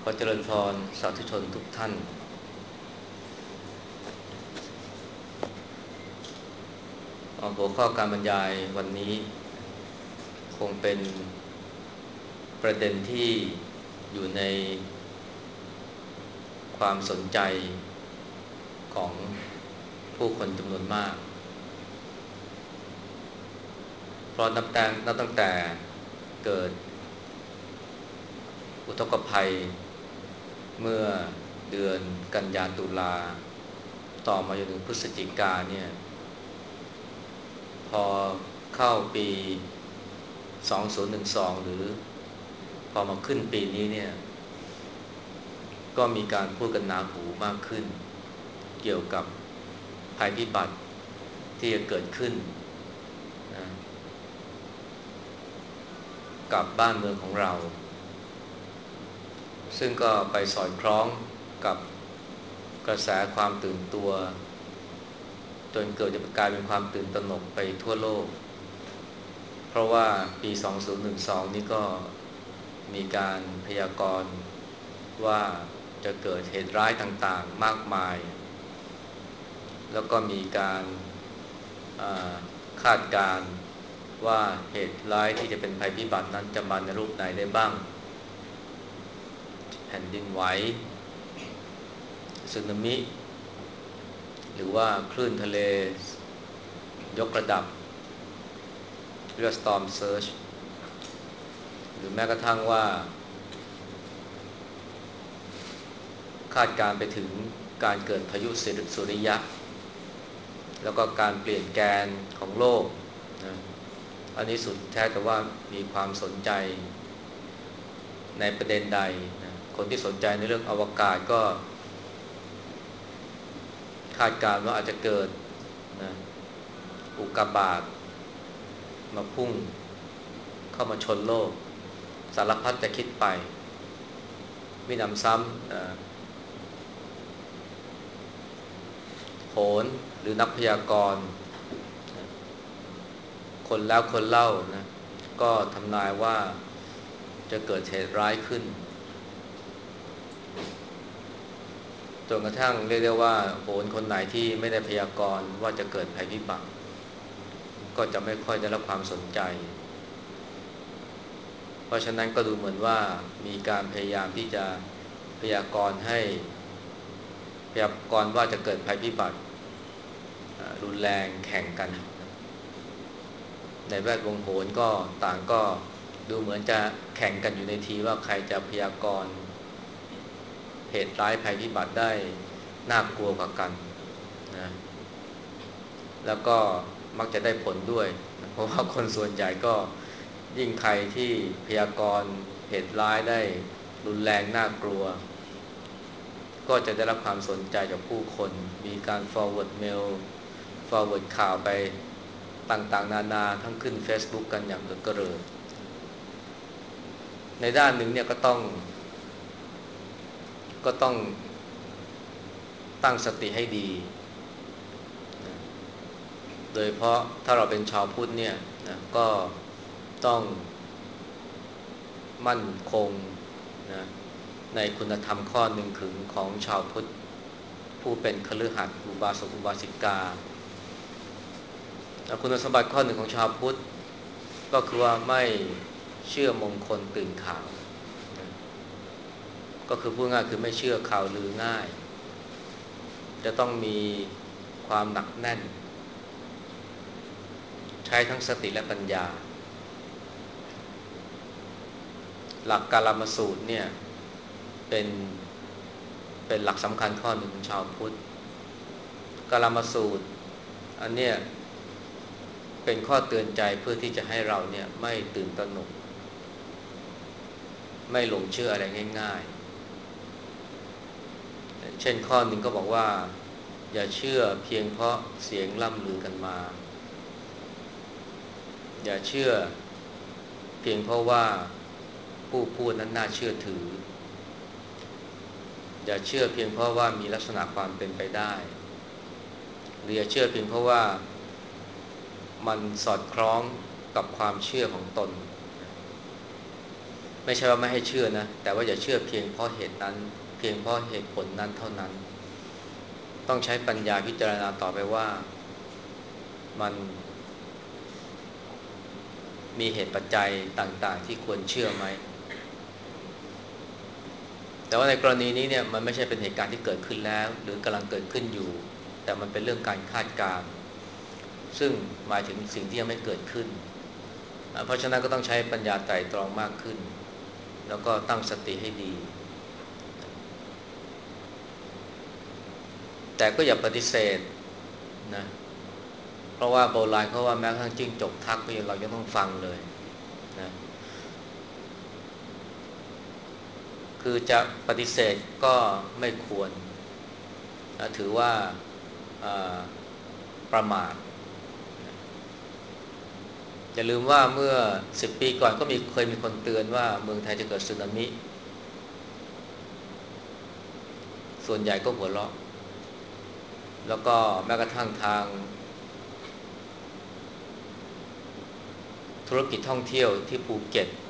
ขอเจริญพรสาธุชนทุกท่านหัวข้อการบรรยายวันนี้คงเป็นประเด็นที่อยู่ในความสนใจของผู้คนจำนวนมากเพราะนับตั้งแต่เกิดอุทกภัยเมื่อเดือนกันยายนตุลาต่อมาจนถึงพฤศจิกาเนี่ยพอเข้าปี2012หรือพอมาขึ้นปีนี้เนี่ยก็มีการพูดกันหนาหูมากขึ้นเกี่ยวกับภัยพิบัติที่จะเกิดขึ้นนะกับบ้านเมืองของเราซึ่งก็ไปสอดคล้องกับกระแสความตื่นตัวจนเกิดจะกลายเป็นความตื่นตระหนกไปทั่วโลกเพราะว่าปี2012นี่ก็มีการพยากรณ์ว่าจะเกิดเหตุร้ายต่างๆมากมายแล้วก็มีการคาดการณ์ว่าเหตุร้ายที่จะเป็นภัยพิบัตินั้นจะมาในรูปไหนได้บ้างแผ่นดินไหวสึนามิหรือว่าคลื่นทะเลยกระดับเรียก Storm Surge หรือแม้กระทั่งว่าคาดการไปถึงการเกิดพายุสุริยะแล้วก็การเปลี่ยนแกนของโลกนะอันนี้สุดแท้แต่ว่ามีความสนใจในประเด็นใดนะคนที่สนใจในเรื่องอวกาศก็คาดการณ์ว่าอาจจะเกิดนะอุกกาบาตมาพุ่งเข้ามาชนโลกสารพัดจะคิดไปมิหนำซ้ำโหรหรือนักพยากรณ์คนแล้วคนเล่านะก็ทำนายว่าจะเกิดเหตุร้ายขึ้นจนกระทั่งเรียกได้ว่าโหรคนไหนที่ไม่ได้พยากรณ์ว่าจะเกิดภัยพิบัติก็จะไม่ค่อยได้รับความสนใจเพราะฉะนั้นก็ดูเหมือนว่ามีการพยายามที่จะพยากรณ์ให้พยากรณ์ว่าจะเกิดภัยพิบัติรุนแรงแข่งกันในแวดวงโหรก็ต่างก็ดูเหมือนจะแข่งกันอยู่ในทีว่าใครจะพยากรณ์เหตุร้ายภัยพิบัติได้น่ากลัวกว่ากันนะแล้วก็มักจะได้ผลด้วยเพราะว่าคนส่วนใหญ่ก็ยิ่งใครที่พยากรณ์เหตุร้ายได้รุนแรงน่ากลัวก็จะได้รับความสนใจจากผู้คนมีการ forward mail forward ข่าวไปต่างๆนานาทั้งขึ้น Facebook กันอย่างกระเริกในด้านหนึ่งเนี่ยก็ต้องตั้งสติให้ดีนะโดยเพราะถ้าเราเป็นชาวพุทธเนี่ยนะก็ต้องมั่นคงนะในคุณธรรมข้อหนึ่งคือของชาวพุทธผู้เป็นคฤหัสถ์อุบาสกอุบาสิกาคุณสมบัติข้อหนึ่งของชาวพุทธก็คือว่าไม่เชื่อมงคลตื่นข่าวนะก็คือพูดง่ายคือไม่เชื่อข่าวลือง่ายจะต้องมีความหนักแน่นใช้ทั้งสติและปัญญาหลักกาลามสูตรเนี่ยเป็นเป็นหลักสำคัญข้อหนึ่งของชาวพุทธกาลามสูตรอันเนี้ยเป็นข้อเตือนใจเพื่อที่จะให้เราเนี่ยไม่ตื่นตระหนกไม่หลงเชื่ออะไรง่ายๆเช่นข้อหนึ่งก็บอกว่าอย่าเชื่อเพียงเพราะเสียงล่ำลือกันมาอย่าเชื่อเพียงเพราะว่าผู้พูดนั้นน่าเชื่อถืออย่าเชื่อเพียงเพราะว่ามีลักษณะความเป็นไปได้หรืออย่าเชื่อเพียงเพราะว่ามันสอดคล้องกับความเชื่อของตนไม่ใช่ว่าไม่ให้เชื่อนะแต่ว่าอย่าเชื่อเพียงเพราะเหตุนั้นเพียงเพราะเหตุผลนั้นเท่านั้นต้องใช้ปัญญาพิจารณาต่อไปว่ามันมีเหตุปัจจัยต่างๆที่ควรเชื่อไหมแต่ว่าในกรณีนี้เนี่ยมันไม่ใช่เป็นเหตุการณ์ที่เกิดขึ้นแล้วหรือกำลังเกิดขึ้นอยู่แต่มันเป็นเรื่องการคาดการณ์ซึ่งหมายถึงสิ่งที่ยังไม่เกิดขึ้นเพราะฉะนั้นก็ต้องใช้ปัญญาไตร่ตรองมากขึ้นแล้วก็ตั้งสติให้ดีแต่ก็อย่าปฏิเสธนะเพราะว่าโบราณเขาว่าแม้กระทั่งจิ้งจกทักก็ยังเรายังต้องฟังเลยนะคือจะปฏิเสธก็ไม่ควรนะถือว่าประมาทอย่าลืมว่าเมื่อ10 ปีก่อนก็เคยมีคนเตือนว่าเมืองไทยจะเกิดสึนามิส่วนใหญ่ก็หัวเราะแล้วก็แม้กระทั่งทางธุรกิจท่องเที่ยวที่ภูเก็ต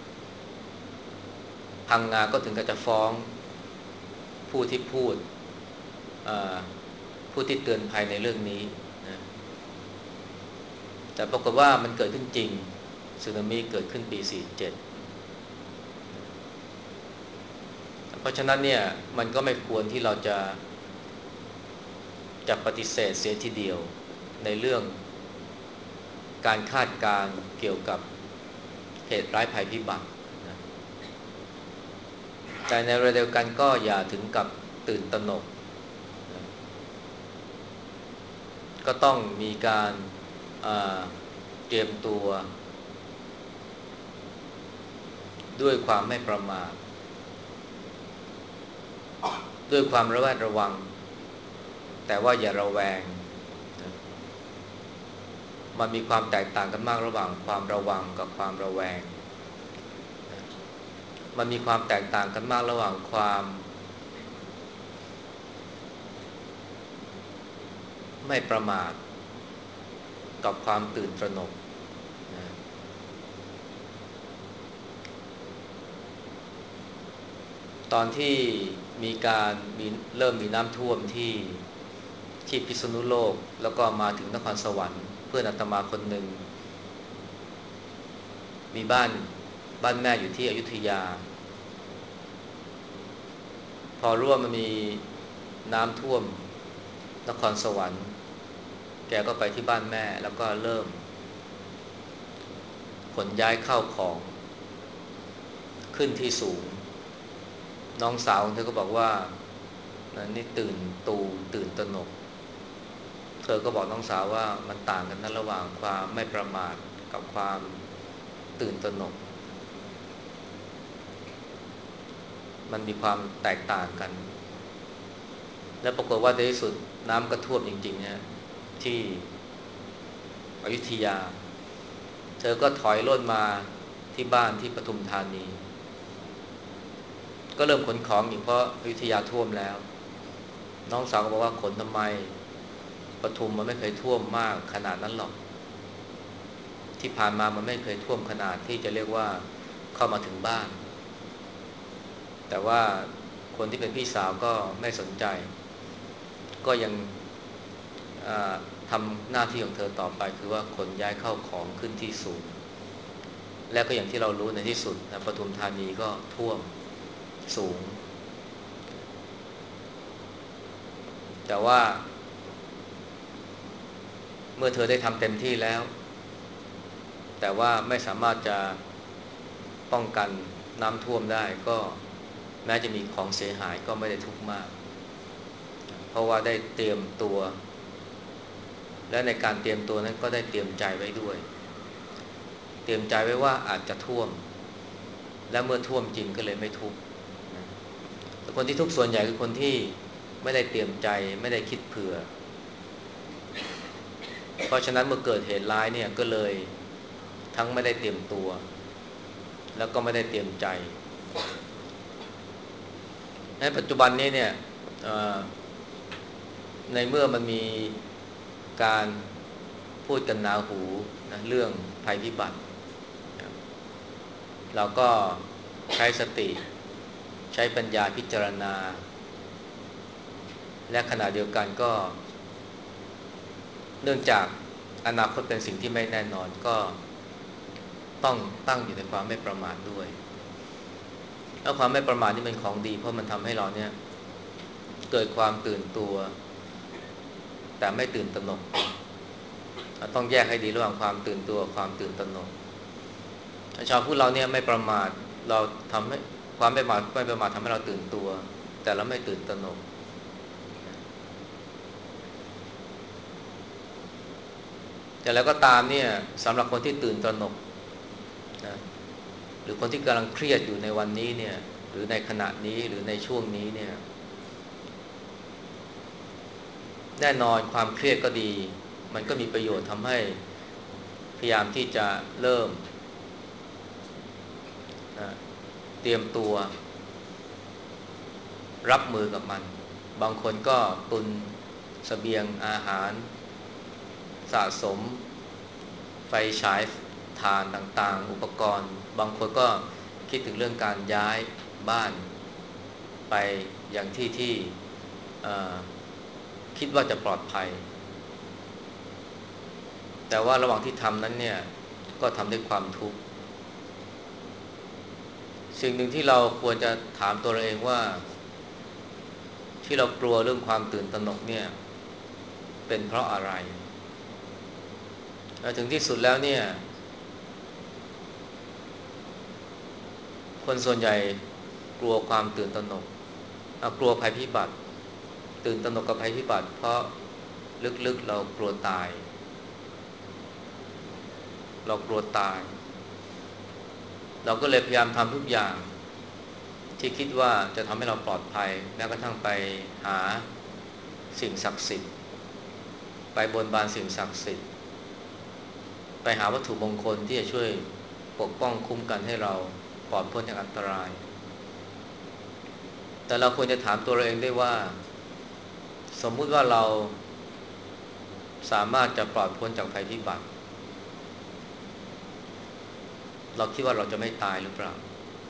พังงาก็ถึงกับจะฟ้องผู้ที่ผู้ที่เตือนภัยในเรื่องนี้นะแต่ปรากฏว่ามันเกิดขึ้นจริงสึนามิเกิดขึ้นปี47เพราะฉะนั้นเนี่ยมันก็ไม่ควรที่เราจะปฏิเสธเสียทีเดียวในเรื่องการคาดการณ์เกี่ยวกับเหตุร้ายภัยพิบัตินะแต่ในเวลาเดียวกันก็อย่าถึงกับตื่นตระหนกนะก็ต้องมีการเตรียมตัวด้วยความไม่ประมาทด้วยความระแวดระวังแต่ว่าอย่าระแวงนะมันมีความแตกต่างกันมากระหว่างความระวังกับความระแวงนะมันมีความแตกต่างกันมากระหว่างความไม่ประมาทกับความตื่นตระหนกนะตอนที่มีการเริ่มมีน้ำท่วมที่พิษณุโลกแล้วก็มาถึงนครสวรรค์เพื่อนอาตมาคนหนึ่งมีบ้านแม่อยู่ที่อยุธยาพอรู้ว่ามันมีน้ำท่วมนครสวรรค์แกก็ไปที่บ้านแม่แล้วก็เริ่มขนย้ายเข้าของขึ้นที่สูงน้องสาวของเธอก็บอกว่านี่ตื่นตระหนกเธอก็บอกน้องสาวว่ามันต่างกันนะระหว่างความไม่ประมาทกับความตื่นตระหนกมันมีความแตกต่างกันและปรากฏว่าในที่สุดน้ำก็ท่วมจริงๆเนี่ยที่อยุธยาเธอก็ถอยร่นมาที่บ้านที่ปทุมธานีก็เริ่มขนของอีกเพราะอยุธยาท่วมแล้วน้องสาวก็บอกว่าขนทำไมปทุมมันไม่เคยท่วมมากขนาดนั้นหรอกที่ผ่านมามันไม่เคยท่วมขนาดที่จะเรียกว่าเข้ามาถึงบ้านแต่ว่าคนที่เป็นพี่สาวก็ไม่สนใจก็ยังทำหน้าที่ของเธอต่อไปคือว่าขนย้ายเข้าของขึ้นที่สูงและก็อย่างที่เรารู้ในที่สุดนะปทุมธานีก็ท่วมสูงแต่ว่าเมื่อเธอได้ทำเต็มที่แล้วแต่ว่าไม่สามารถจะป้องกันน้ำท่วมได้ก็แม้จะมีของเสียหายก็ไม่ได้ทุกข์มากเพราะว่าได้เตรียมตัวและในการเตรียมตัวนั้นก็ได้เตรียมใจไว้ด้วยเตรียมใจไว้ว่าอาจจะท่วมและเมื่อท่วมจริงก็เลยไม่ทุกข์แต่คนที่ทุกข์ส่วนใหญ่คือคนที่ไม่ได้เตรียมใจไม่ได้คิดเผื่อเพราะฉะนั้นเมื่อเกิดเหตุร้ายเนี่ยก็เลยทั้งไม่ได้เตรียมตัวแล้วก็ไม่ได้เตรียมใจในปัจจุบันนี้เนี่ยในเมื่อมันมีการพูดกันหนาหูนะเรื่องภัยพิบัตินะเราก็ใช้สติใช้ปัญญาพิจารณาและขณะเดียวกันก็เนื่องจากอนาคตเป็นสิ่งที่ไม่แน่นอนก็ต้องตั้งอยู่ในความไม่ประมาทด้วยแล้วความไม่ประมาทนี่เป็นของดีเพราะมันทำให้เราเนี่ยเกิดความตื่นตัวแต่ไม่ตื่นตระหนกต้องแยกให้ดีระหว่างความตื่นตัวกับความตื่นตระหนกชาวพุทธเราเนี่ยไม่ประมาทเราทำให้ความไม่ประมาททำให้เราตื่นตัวแต่เราไม่ตื่นตระหนกแต่แล้วก็ตามเนี่ยสำหรับคนที่ตื่นตระหนกนะหรือคนที่กำลังเครียดอยู่ในวันนี้เนี่ยหรือในขณะนี้หรือในช่วงนี้เนี่ยแน่นอนความเครียดก็ดีมันก็มีประโยชน์ทำให้พยายามที่จะเริ่มนะเตรียมตัวรับมือกับมันบางคนก็ตุนเสบียงอาหารสะสมไฟฉายถ่านต่างๆอุปกรณ์บางคนก็คิดถึงเรื่องการย้ายบ้านไปอย่างที่ที่คิดว่าจะปลอดภัยแต่ว่าระหว่างที่ทำนั้นเนี่ยก็ทำด้วยความทุกข์สิ่งหนึ่งที่เราควรจะถามตัวเราเองว่าที่เรากลัวเรื่องความตื่นตระหนกเนี่ยเป็นเพราะอะไรถึงที่สุดแล้วเนี่ยคนส่วนใหญ่กลัวความตื่นตระหนกกลัวภัยพิบัติตื่นตระหนกกับภัยพิบัติเพราะลึกๆเรากลัวตายเรากลัวตายเราก็เลยพยายามทำทุกอย่างที่คิดว่าจะทำให้เราปลอดภัยแม้กระทั่งไปหาสิ่งศักดิ์สิทธิ์ไปบนบานสิ่งศักดิ์สิทธิ์ไปหาวัตถุมงคลที่จะช่วยปกป้องคุ้มกันให้เราปลอดพ้นจากอันตรายแต่เราควรจะถามตัวเราเองได้ว่าสมมุติว่าเราสามารถจะปลอดพ้นจากภัยพิบัติเราคิดว่าเราจะไม่ตายหรือเปล่า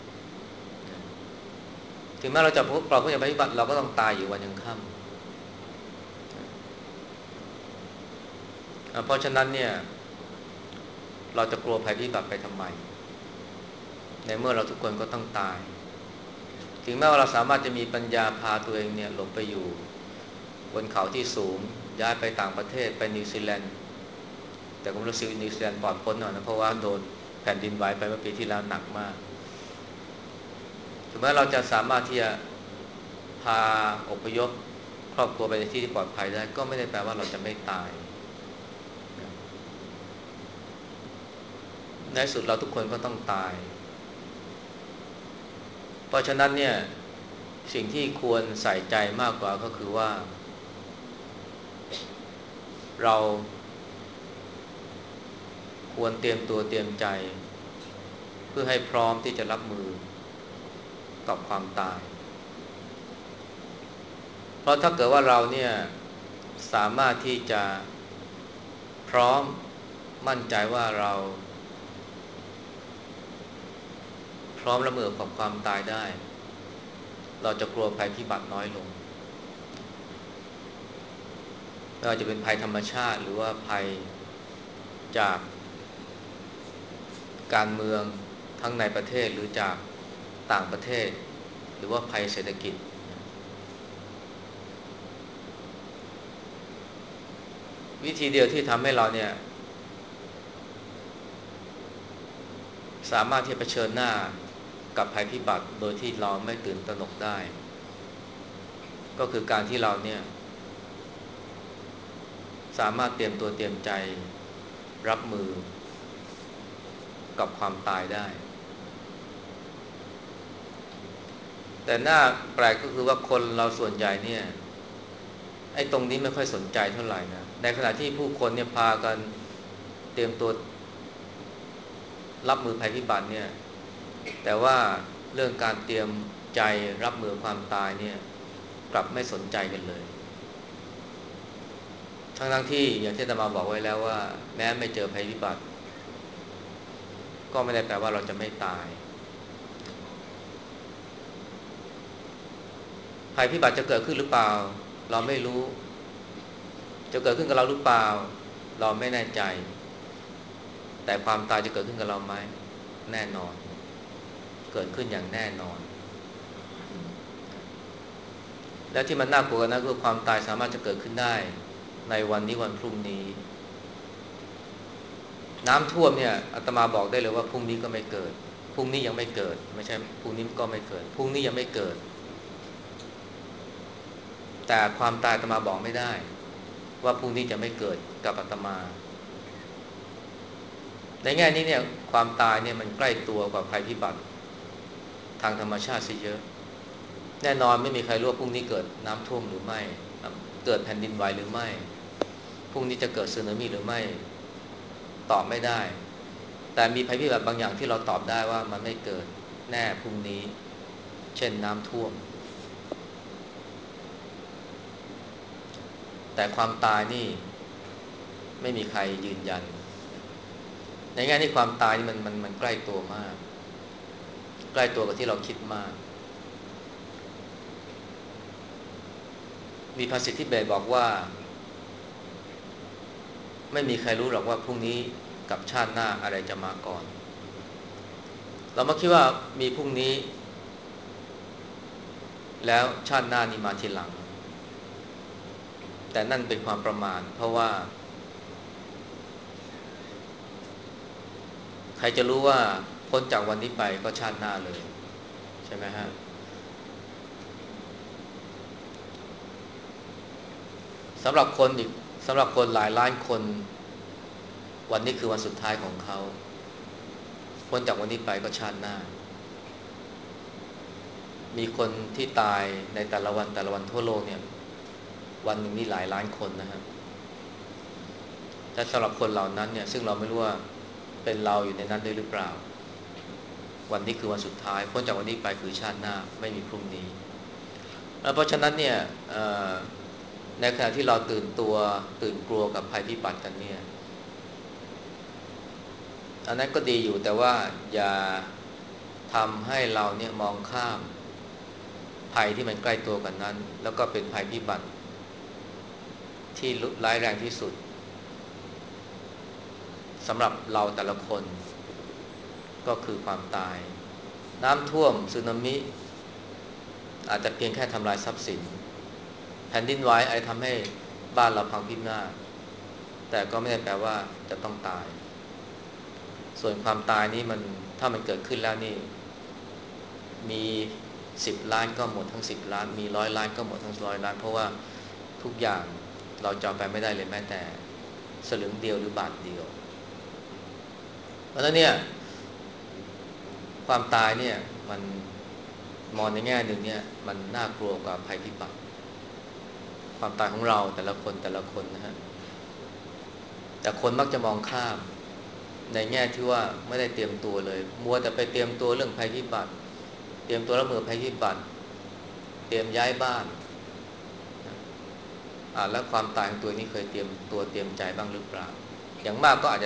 ถึงแม้เราจะปลอดพ้นจากภัยพิบัติเราก็ต้องตายอยู่วันยังค่ำเพราะฉะนั้นเนี่ยเราจะกลัวภัยพิบัติไปทำไมในเมื่อเราทุกคนก็ต้องตายถึงแม้ว่าเราสามารถจะมีปัญญาพาตัวเองเนี่ยหลบไปอยู่บนเขาที่สูงย้ายไปต่างประเทศไปนิวซีแลนด์แต่ผมรู้สึกนิวซีแลนด์ปลอดพ้นหน่อยนะเพราะว่าโดนแผ่นดินไหวไปเมื่อปีที่แล้วหนักมากถึงแม้เราจะสามารถที่จะพาอพยพครอบครัวไปในที่ที่ปลอดภัยได้ก็ไม่ได้แปลว่าเราจะไม่ตายในสุดเราทุกคนก็ต้องตายเพราะฉะนั้นเนี่ยสิ่งที่ควรใส่ใจมากกว่าก็คือว่าเราควรเตรียมตัวเตรียมใจเพื่อให้พร้อมที่จะรับมือกับความตายเพราะถ้าเกิดว่าเราเนี่ยสามารถที่จะพร้อมมั่นใจว่าเราพร้อมรับมือกับความตายได้เราจะกลัวภัยพิบัติน้อยลงไม่ว่าจะเป็นภัยธรรมชาติหรือว่าภัยจากการเมืองทั้งในประเทศหรือจากต่างประเทศหรือว่าภัยเศรษฐกิจวิธีเดียวที่ทำให้เราเนี่ยสามารถที่จะเผชิญหน้ากับภัยพิบัติโดยที่เราไม่ตื่นตระหนกได้ก็คือการที่เราเนี่ยสามารถเตรียมตัวเตรียมใจรับมือกับความตายได้แต่น่าแปลกก็คือว่าคนเราส่วนใหญ่เนี่ยไอ้ตรงนี้ไม่ค่อยสนใจเท่าไหร่นะในขณะที่ผู้คนเนี่ยพากันเตรียมตัวรับมือภัยพิบัติเนี่ยแต่ว่าเรื่องการเตรียมใจรับมือความตายเนี่ยกลับไม่สนใจกันเลยทั้งที่อย่างที่อาตมาบอกไว้แล้วว่าแม้ไม่เจอภัยพิบัติก็ไม่ได้แปลว่าเราจะไม่ตายภัยพิบัติจะเกิดขึ้นหรือเปล่าเราไม่รู้จะเกิดขึ้นกับเราหรือเปล่าเราไม่แน่ใจแต่ความตายจะเกิดขึ้นกับเราไหมแน่นอนเกิดขึ้นอย่างแน่นอนและที่มันน่ากลัวนะคือความตายสามารถจะเกิดขึ้นได้ในวันนี้วันพรุ่งนี้น้ำท่วมเนี่ยอาตมาบอกได้เลยว่าพรุ่งนี้ก็ไม่เกิดพรุ่งนี้ยังไม่เกิดไม่ใช่พรุ่งนี้ก็ไม่เกิดพรุ่งนี้ยังไม่เกิดแต่ความตายอาตมาบอกไม่ได้ว่าพรุ่งนี้จะไม่เกิดกับอาตมาในแง่นี้เนี่ยความตายเนี่ยมันใกล้ตัวกว่าภัยพิบัติทางธรรมชาติซะเยอะแน่นอนไม่มีใครรู้ว่าพรุ่งนี้เกิดน้ำท่วมหรือไม่เกิดแผ่นดินไหวหรือไม่พรุ่งนี้จะเกิดสึนามิหรือไม่ตอบไม่ได้แต่มีภัยพิบัติบางอย่างที่เราตอบได้ว่ามันไม่เกิดแน่พรุ่งนี้เช่นน้ำท่วมแต่ความตายนี่ไม่มีใครยืนยันในแง่ที่ความตายนี่มันใกล้ตัวมากใกล้ตัวกับที่เราคิดมากมีภาษิตที่เบสบอกว่าไม่มีใครรู้หรอกว่าพรุ่งนี้กับชาติหน้าอะไรจะมาก่อนเรามาคิดว่ามีพรุ่งนี้แล้วชาติหน้านี่มาทีหลังแต่นั่นเป็นความประมาทเพราะว่าใครจะรู้ว่าพ้นจากวันนี้ไปก็ชาติหน้าเลยใช่ไหมฮะสำหรับคนอีกสำหรับคนหลายล้านคนวันนี้คือวันสุดท้ายของเขาพ้นจากวันนี้ไปก็ชาติหน้ามีคนที่ตายในแต่ละวันแต่ละวันทั่วโลกเนี่ยวันหนึ่งมีหลายล้านคนนะฮะแต่สำหรับคนเหล่านั้นเนี่ยซึ่งเราไม่รู้ว่าเป็นเราอยู่ในนั้นด้วยหรือเปล่าวันนี้คือวันสุดท้ายพ้นจากวันนี้ไปคือชาติหน้าไม่มีพรุ่งนี้เพราะฉะนั้นเนี่ยในขณะที่เราตื่นกลัวกับภัยพิบัติกันเนี่ยอันนั้นก็ดีอยู่แต่ว่าอย่าทำให้เราเนี่ยมองข้ามภัยที่มันใกล้ตัวกันนั้นแล้วก็เป็นภัยพิบัติที่ร้ายแรงที่สุดสำหรับเราแต่ละคนก็คือความตายน้ำท่วมสึนามิอาจจะเพียงแค่ทำลายทรัพย์สินแผ่นดินไหวอาจทำให้บ้านเราพังพินาศแต่ก็ไม่ได้แปลว่าจะต้องตายส่วนความตายนี้มันถ้ามันเกิดขึ้นแล้วนี่มี10 ล้านก็หมดทั้ง10 ล้านมี100 ล้านก็หมดทั้ง100 ล้านเพราะว่าทุกอย่างเราจำไปไม่ได้เลยแม้แต่สลึงเดียวหรือบาทเดียวเพราะฉะนั้นเนี่ยความตายเนี่ยมันมองในแง่หนึ่งเนี่ยมันน่ากลัวกว่าภัยพิบัติความตายของเราแต่ละคนนะฮะแต่คนมักจะมองข้ามในแง่ที่ว่าไม่ได้เตรียมตัวเลยมัวแต่ไปเตรียมตัวเรื่องภัยพิบัติเตรียมตัวรับมือภัยพิบัติเตรียมย้ายบ้านแล้วความตายของตัวนี้เคยเตรียมตัวเตรียมใจบ้างหรือเปล่าอย่างมากก็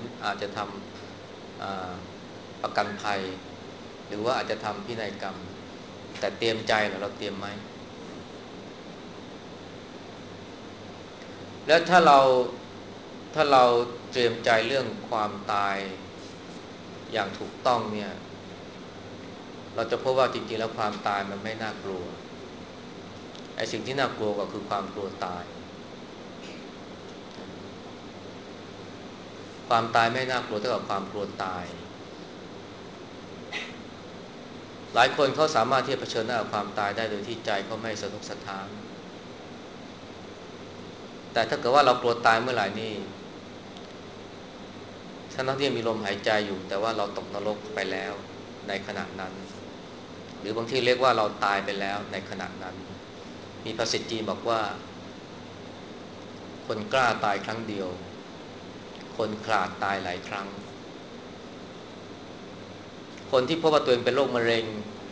อาจจะทำประกันภัยหรือว่าอาจจะทำพินัยกรรมแต่เตรียมใจเหรอเราเตรียมไหมแล้วถ้าเราเตรียมใจเรื่องความตายอย่างถูกต้องเนี่ยเราจะพบว่าจริงๆแล้วความตายมันไม่น่ากลัวไอ้สิ่งที่น่ากลัวก็คือความกลัวตายความตายไม่น่ากลัวเท่ากับความกลัวตายหลายคนเขาสามารถที่จะเผชิญหน้ากับความตายได้โดยที่ใจเขาไม่สะทกสะท้านแต่ถ้าเกิดว่าเรากลัวตายเมื่อไหร่นี่ทั้งที่ยังมีลมหายใจอยู่แต่ว่าเราตกนรกไปแล้วในขณะนั้นหรือบางทีเรียกว่าเราตายไปแล้วในขณะนั้นมีภาษิตจีนบอกว่าคนกล้าตายครั้งเดียวคนขลาดตายหลายครั้งคนที่พบว่าตัวเองเป็นโรคมะเร็ง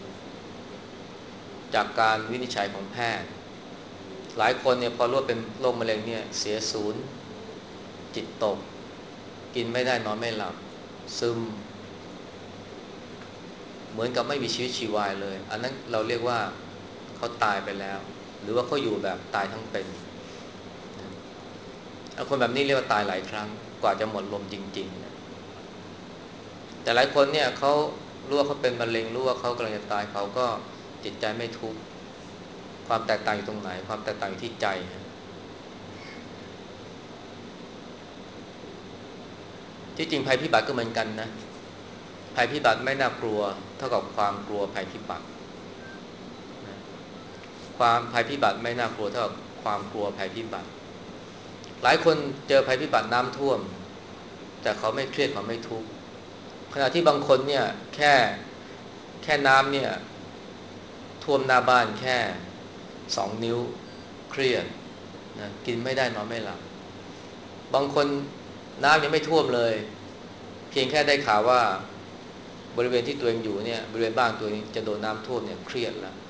จากการวินิจฉัยของแพทย์หลายคนเนี่ยพอรู้ว่าเป็นโรคมะเร็งเนี่ยเสียศูนย์จิตตกกินไม่ได้นอนไม่หลับซึมเหมือนกับไม่มีชีวิตชีวาเลยอันนั้นเราเรียกว่าเขาตายไปแล้วหรือว่าเขาอยู่แบบตายทั้งเป็นนะคนแบบนี้เรียกว่าตายหลายครั้งกว่าจะหมดลมจริงๆนะแต่หลายคนเนี่ยเขารู้ว่าเขาเป็นมะเร็งรู้ว่าเขากำลังจะตายเขาก็จิตใจไม่ทุกข์ความแตกต่างอยู่ตรงไหนความแตกต่างอยู่ที่ใจนะที่จริงภัยพิบัติก็เหมือนกันนะภัยพิบัติไม่น่ากลัวเท่ากับความกลัวภัยพิบัตินะความภัยพิบัติไม่น่ากลัวเท่ากับความกลัวภัยพิบัติหลายคนเจอภัยพิบัติน้ำท่วมแต่เขาไม่เครียดเขาไม่ทุกข์ขณะที่บางคนเนี่ยแค่น้ำเนี่ยท่วมหน้าบ้านแค่2 นิ้วเครียดนะกินไม่ได้นอนไม่หลับบางคนน้ำยังไม่ท่วมเลยเพียงแค่ได้ข่าวว่าบริเวณที่ตัวเองอยู่เนี่ยบริเวณบ้านตัวเองจะโดนน้ำท่วมเนี่ยเครียดแล้ว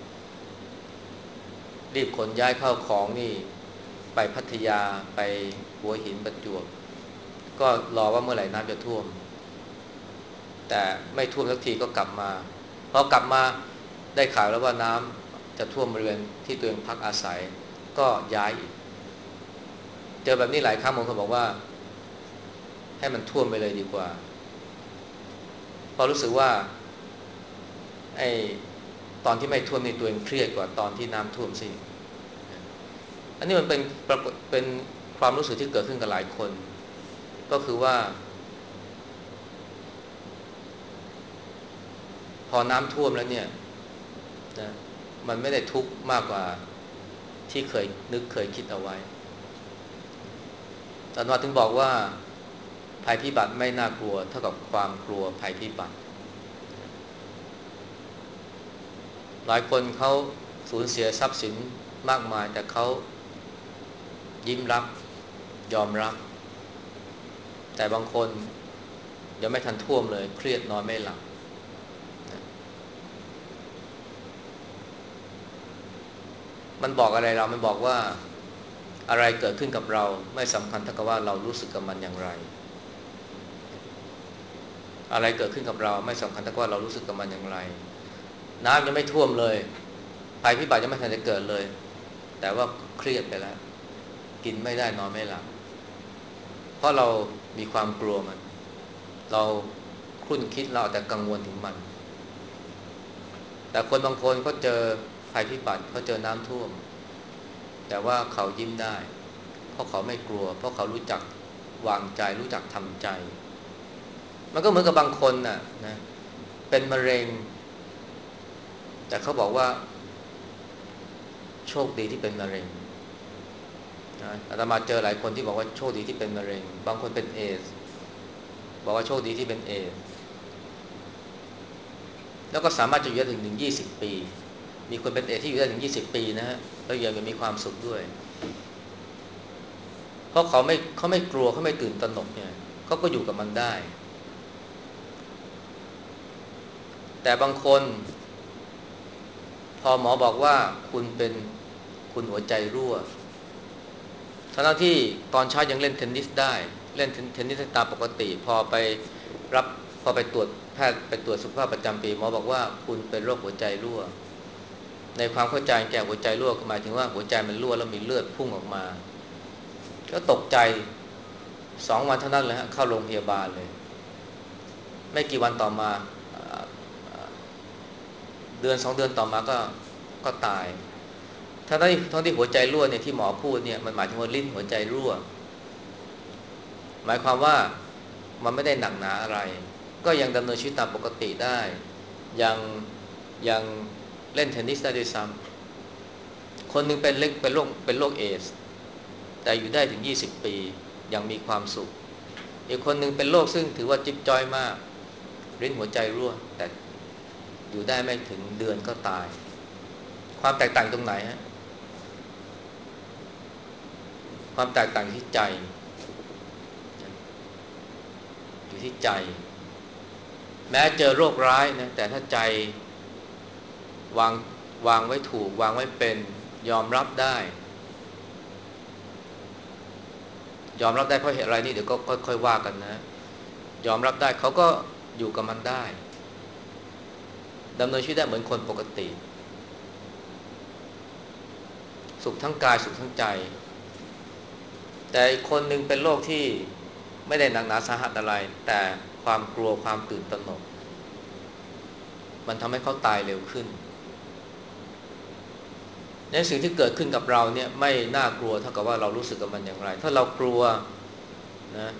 รีบขนย้ายเข้าของนี่ไปพัทยาไปหัวหินประจวบก็รอว่าเมื่อไหร่น้ำจะท่วมแต่ไม่ท่วมสักทีก็กลับมาพอกลับมาได้ข่าวแล้วว่าน้ำจะท่วมบริเวณที่ตัวเองพักอาศัยก็ย้ายเจอแบบนี้หลายครั้งบางคนบอกว่าให้มันท่วมไปเลยดีกว่าเพราะรู้สึกว่าไอ้ตอนที่ไม่ท่วมนี่ตัวเองเครียดกว่าตอนที่น้ำท่วมสิอันนี้มันเป็นปรากฏเป็นความรู้สึกที่เกิดขึ้นกับหลายคนก็คือว่าพอน้ำท่วมแล้วเนี่ยนะมันไม่ได้ทุกข์มากกว่าที่เคยนึกเคยคิดเอาไว้อาจารย์ถึงบอกว่าภัยพิบัติไม่น่ากลัวเท่ากับความกลัวภัยพิบัติหลายคนเขาสูญเสียทรัพย์สินมากมายแต่เขายิ้มรับยอมรับแต่บางคนยังไม่ทันท่วมเลยเครียดนอนไม่หลับมันบอกอะไรเรามันบอกว่าอะไรเกิดขึ้นกับเราไม่สำคัญเท่ากับว่าเรารู้สึกกับมันอย่างไรอะไรเกิดขึ้นกับเราไม่สำคัญเท่ากับว่าเรารู้สึกกับมันอย่างไรน้ำยังไม่ท่วมเลยภัยพิบัติยังไม่ทันจะเกิดเลยแต่ว่าเครียดไปแล้วกินไม่ได้นอนไม่หลับเพราะเรามีความกลัวมันเราคุ้นคิดเราแต่กังวลถึงมันแต่คนบางคนเขาเจอภัยพิบัติเขาเจอน้ำท่วมแต่ว่าเขายิ้มได้เพราะเขาไม่กลัวเพราะเขารู้จักวางใจรู้จักทำใจมันก็เหมือนกับบางคนนะเป็นมะเร็งแต่เขาบอกว่าโชคดีที่เป็นมะเร็งนะอาตมาเจอหลายคนที่บอกว่าโชคดีที่เป็นมะเร็งบางคนเป็นเอดส์บอกว่าโชคดีที่เป็นเอดส์แล้วก็สามารถจะอยู่ได้ถึง20 ปีมีคนเป็นเอดส์ที่อยู่ได้ถึง20 ปีนะฮะแล้วยังมีความสุขด้วยเพราะเขาไม่กลัวเขาไม่ตื่นตระหนกเนี่ยเขาก็อยู่กับมันได้แต่บางคนพอหมอบอกว่าคุณหัวใจรั่วทั้งที่ตอนเช้ายังเล่นเทนนิสได้เล่นเทนนิสตามปกติรับพอไปตรวจแพทย์ไปตรวจสุขภาพประจำปีหมอบอกว่าคุณเป็นโรคหัวใจรั่วในความเข้าใจแก่หัวใจรั่วหมายถึงว่าหัวใจมันรั่วแล้วมีเลือดพุ่งออกมาก็ตกใจ2 วันเท่านั้นเลยฮะเข้าโรงพยาบาลเลยไม่กี่วันต่อมาเดือน 2 เดือนต่อมาก็ตายทั้งที่หัวใจรั่วเนี่ยที่หมอพูดเนี่ยมันหมายถึงว่าลิ้นหัวใจรั่วหมายความว่ามันไม่ได้หนักหนาอะไรก็ยังดำเนินชีวิตตามปกติได้ยังยังเล่นเทนนิสได้ด้วยซ้ำคนหนึงเป็นโรคเอดส์แต่อยู่ได้ถึง20 ปียังมีความสุขอีกคนหนึ่งเป็นโรคซึ่งถือว่าจิ๊บจ้อยมากลิ้นหัวใจรั่วแต่อยู่ได้ไม่ถึงเดือนก็ตายความแตกต่างตรงไหนฮะความแตกต่างอยู่ที่ใจอยู่ที่ใจแม้เจอโรคร้ายนะแต่ถ้าใจวางวางไว้ถูกวางไว้เป็นยอมรับได้ยอมรับได้เพราะเหตุอะไรนี่เดี๋ยวก็ค่อยๆว่ากันนะยอมรับได้เขาก็อยู่กับมันได้ดำเนินชีวิตได้เหมือนคนปกติสุขทั้งกายสุขทั้งใจแต่อีกคนหนึ่งเป็นโรคที่ไม่ได้หนักหนาสาหัสอะไรแต่ความกลัวความตื่นตระหนกมันทำให้เขาตายเร็วขึ้นในสิ่งที่เกิดขึ้นกับเราเนี่ยไม่น่ากลัวเท่ากับว่าเรารู้สึกกับมันอย่างไรถ้าเรากลัวนะ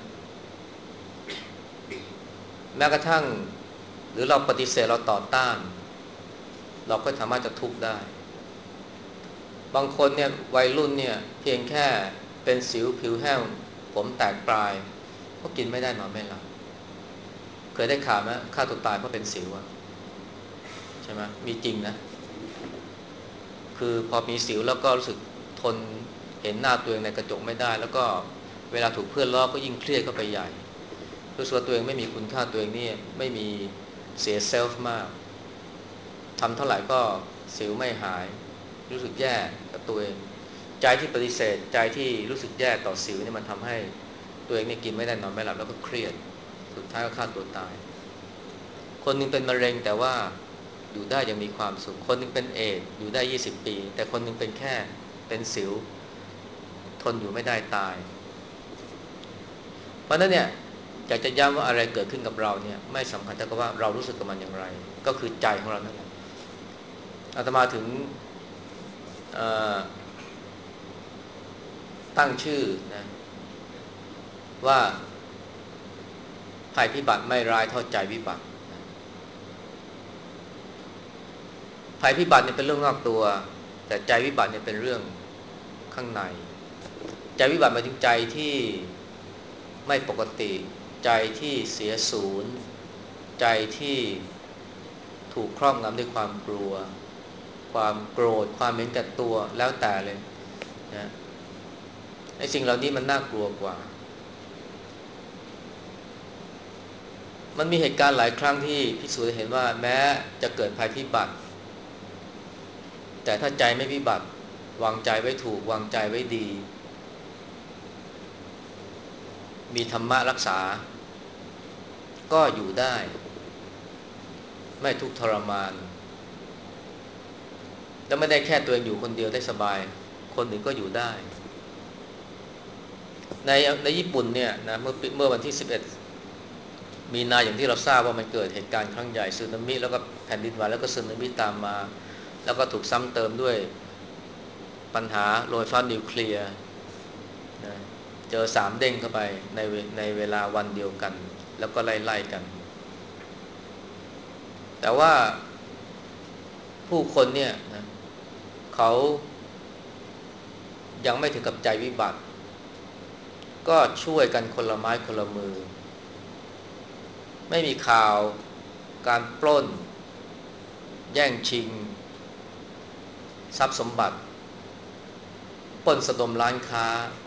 แม้กระทั่งหรือเราปฏิเสธเราต่อต้านเราก็สามารถจะทุกข์ได้บางคนเนี่ยวัยรุ่นเนี่ยเพียงแค่เป็นสิวผิวแห้งผมแตกปลายก็กินไม่ได้นอนไม่หลับเคยได้ข่าวไหมฆ่าตัวตายเพราะเป็นสิวอะใช่ไหมมีจริงนะคือพอมีสิวแล้วก็รู้สึกทนเห็นหน้าตัวเองในกระจกไม่ได้แล้วก็เวลาถูกเพื่อนล้อก็ยิ่งเครียดเข้าไปใหญ่รู้สึกว่าตัวเองไม่มีคุณค่าตัวเองนี่ไม่มีเสียเซลฟ์มากทำเท่าไหร่ก็สิวไม่หายรู้สึกแย่กับตัวเองใจที่ปฏิเสธใจที่รู้สึกแย่ต่อสิวนี่มันทำให้ตัวเองเนี่ยกินไม่ได้นอนไม่หลับแล้วก็เครียดสุดท้ายก็ฆ่าตัวตายคนหนึงเป็นมะเร็งแต่ว่าอยู่ได้ยังมีความสุขคนหนึงเป็นเอดส์อยู่ได้20 ปีแต่คนหนึงเป็นแค่เป็นสิวทนอยู่ไม่ได้ตายเพราะนั้นเนี่ยอยากจะย้ำว่าอะไรเกิดขึ้นกับเราเนี่ยไม่สำคัญเท่ากับว่าเรารู้สึกกับมันอย่างไรก็คือใจของเรานั่นแหละอาตมาถึงเอ่อตั้งชื่อนะว่าภัยพิบัติไม่ร้ายเท่าใจวิบัติภัยพิบัติเนี่ยเป็นเรื่องนอกตัวแต่ใจวิบัติเนี่ยเป็นเรื่องข้างในใจวิบัติหมายถึงใจที่ไม่ปกติใจที่เสียศูนย์ใจที่ถูกครอบงำด้วยความกลัวความโกรธความเห็นแก่ตัวแล้วแต่เลยนะไอ้สิ่งเหล่านี้มันน่ากลัวกว่ามันมีเหตุการณ์หลายครั้งที่พิสูจน์ให้เห็นว่าแม้จะเกิดภัยพิบัติแต่ถ้าใจไม่พิบัติวางใจไว้ถูกวางใจไว้ดีมีธรรมะรักษาก็อยู่ได้ไม่ทุกข์ทรมานแล้วไม่ได้แค่ตัวเองอยู่คนเดียวได้สบายคนอื่นก็อยู่ได้ในญี่ปุ่นเนี่ยนะเมื่อวันที่11มีนาอย่างที่เราทราบว่ามันเกิดเหตุการณ์ครั้งใหญ่สึนามิแล้วก็แผ่นดินไหวแล้วก็สึนามิตามมาแล้วก็ถูกซ้ำเติมด้วยปัญหาโรงไฟฟ้านิวเคลียร์นะเจอ3 เด้งเข้าไปในเวลาวันเดียวกันแล้วก็ไล่ๆกันแต่ว่าผู้คนเนี่ยนะเขายังไม่ถึงกับใจวิบัติก็ช่วยกันคนละไม้คนละมือไม่มีข่าวการปล้นแย่งชิงทรัพย์สมบัติปล้นสะดมร้านค้า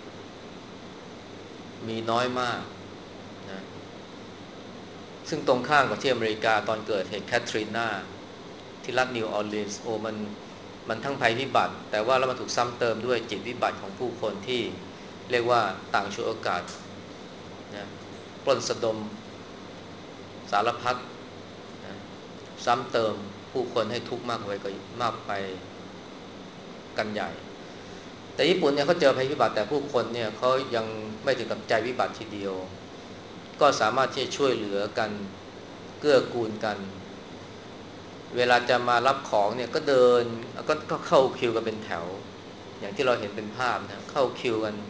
มีน้อยมากนะซึ่งตรงข้ามกับที่อเมริกาตอนเกิดเหตุแคทรีนาที่รัฐนิวออร์ลีนส์โอ้มันทั้งภัยพิบัติแต่ว่าแล้วมันถูกซ้ำเติมด้วยจิตวิบัติของผู้คนที่เรียกว่าต่างช่วยโอกาสนะปล้นสะดมสารพัดนะซ้ำเติมผู้คนให้ทุกข์มากไปกันใหญ่แต่ญี่ปุ่นเนี่ยเขาเจอภัยพิบัติแต่ผู้คนเนี่ยเขายังไม่ถึงกับใจวิบัติทีเดียวก็สามารถที่จะช่วยเหลือกันเกื้อกูลกันเวลาจะมารับของเนี่ยก็เดินก็เข้าคิวกันเป็นแถวอย่างที่เราเห็นเป็นภาพนะเข้าคิวกัน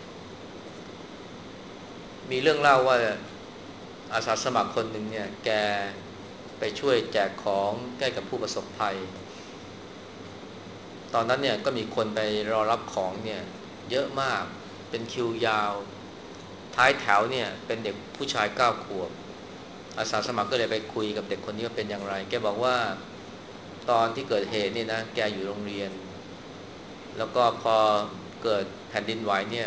มีเรื่องเล่าว่าอาสาสมัครคนหนึ่งเนี่ยแกไปช่วยแจกของใกล้กับผู้ประสบภัยตอนนั้นเนี่ยก็มีคนไปรอรับของเนี่ยเยอะมากเป็นคิวยาวท้ายแถวเนี่ยเป็นเด็กผู้ชาย9 ขวบอาสาสมัครก็เลยไปคุยกับเด็กคนนี้ว่าเป็นอย่างไรแกบอกว่าตอนที่เกิดเหตุนี่นะแกอยู่โรงเรียนแล้วก็พอเกิดแผ่นดินไหวเนี่ย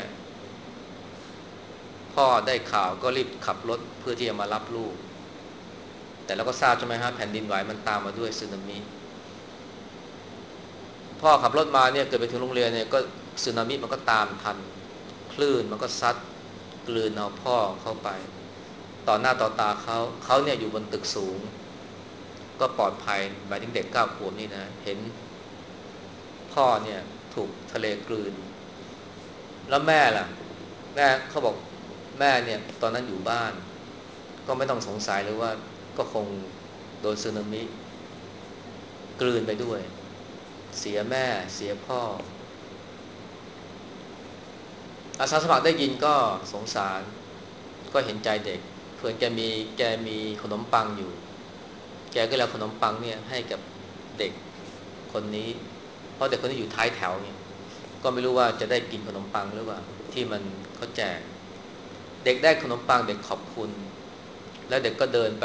พ่อได้ข่าวก็รีบขับรถเพื่อที่จะมารับลูกแต่เราก็ทราบใช่ไหมฮะแผ่นดินไหวมันตามมาด้วยสึนามิพ่อขับรถมาเนี่ยเกิดไปถึงโรงเรียนเนี่ยก็สึนามิมันก็ตามทันคลื่นมันก็ซัดกลืนเอาพ่อเข้าไปต่อหน้าต่อตาเขาเนี่ยอยู่บนตึกสูงก็ปลอดภัยหมายถึงเด็ก9 ขวบนี่นะเห็นพ่อเนี่ยถถูกทะเลกลืนแล้วแม่ล่ะแม่เขาบอกแม่เนี่ยตอนนั้นอยู่บ้านก็ไม่ต้องสงสัยเลยว่าก็คงโดนสึนามิกลืนไปด้วยเสียแม่เสียพ่ออาสาสมัครได้ยินก็สงสารก็เห็นใจเด็กเพื่อนแกมีขนมปังอยู่แกก็เลยเอาขนมปังเนี่ยให้กับเด็กคนนี้เพราะเด็กคนนี้อยู่ท้ายแถวเนี่ยก็ไม่รู้ว่าจะได้กินขนมปังหรือเปล่าที่มันเขาแจกเด็กได้ขนมปังเด็กขอบคุณแล้วเด็กก็เดิน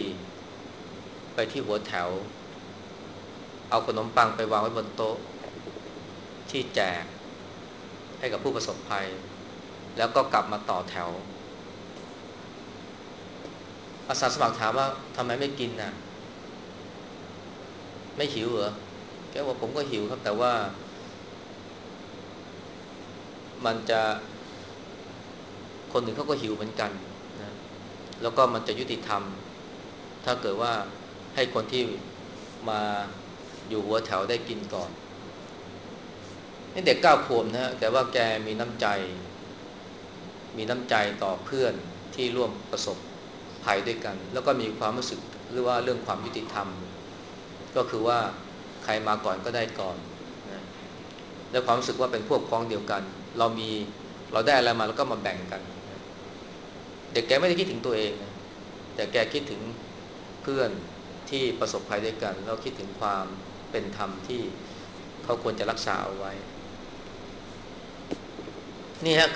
ไปที่หัวแถวเอาขนมปังไปวางไว้บนโต๊ะที่แจกให้กับผู้ประสบภัยแล้วก็กลับมาต่อแถวอาสาสมัครถามว่าทำไมไม่กินน่ะไม่หิวเหรอแกว่าผมก็หิวครับแต่ว่ามันจะคนอื่นเขาก็หิวเหมือนกันนะแล้วก็มันจะยุติธรรมถ้าเกิดว่าให้คนที่มาอยู่หัวแถวได้กินก่อนนี่เด็ก9 ขวบนะฮะแต่ว่าแกมีน้ำใจต่อเพื่อนที่ร่วมประสบภัยด้วยกันแล้วก็มีความรู้สึกหรือว่าเรื่องความยุติธรรมก็คือว่าใครมาก่อนก็ได้ก่อนนะและความรู้สึกว่าเป็นพวกพ้องเดียวกันเราได้อะไรมาแล้วก็มาแบ่งกันนะเด็กแกไม่ได้คิดถึงตัวเองนะแต่แกคิดถึงเพื่อนที่ประสบภัยด้วยกันแล้วคิดถึงความเป็นธรรมที่เขาควรจะรักษาเอาไว้นี่ฮะ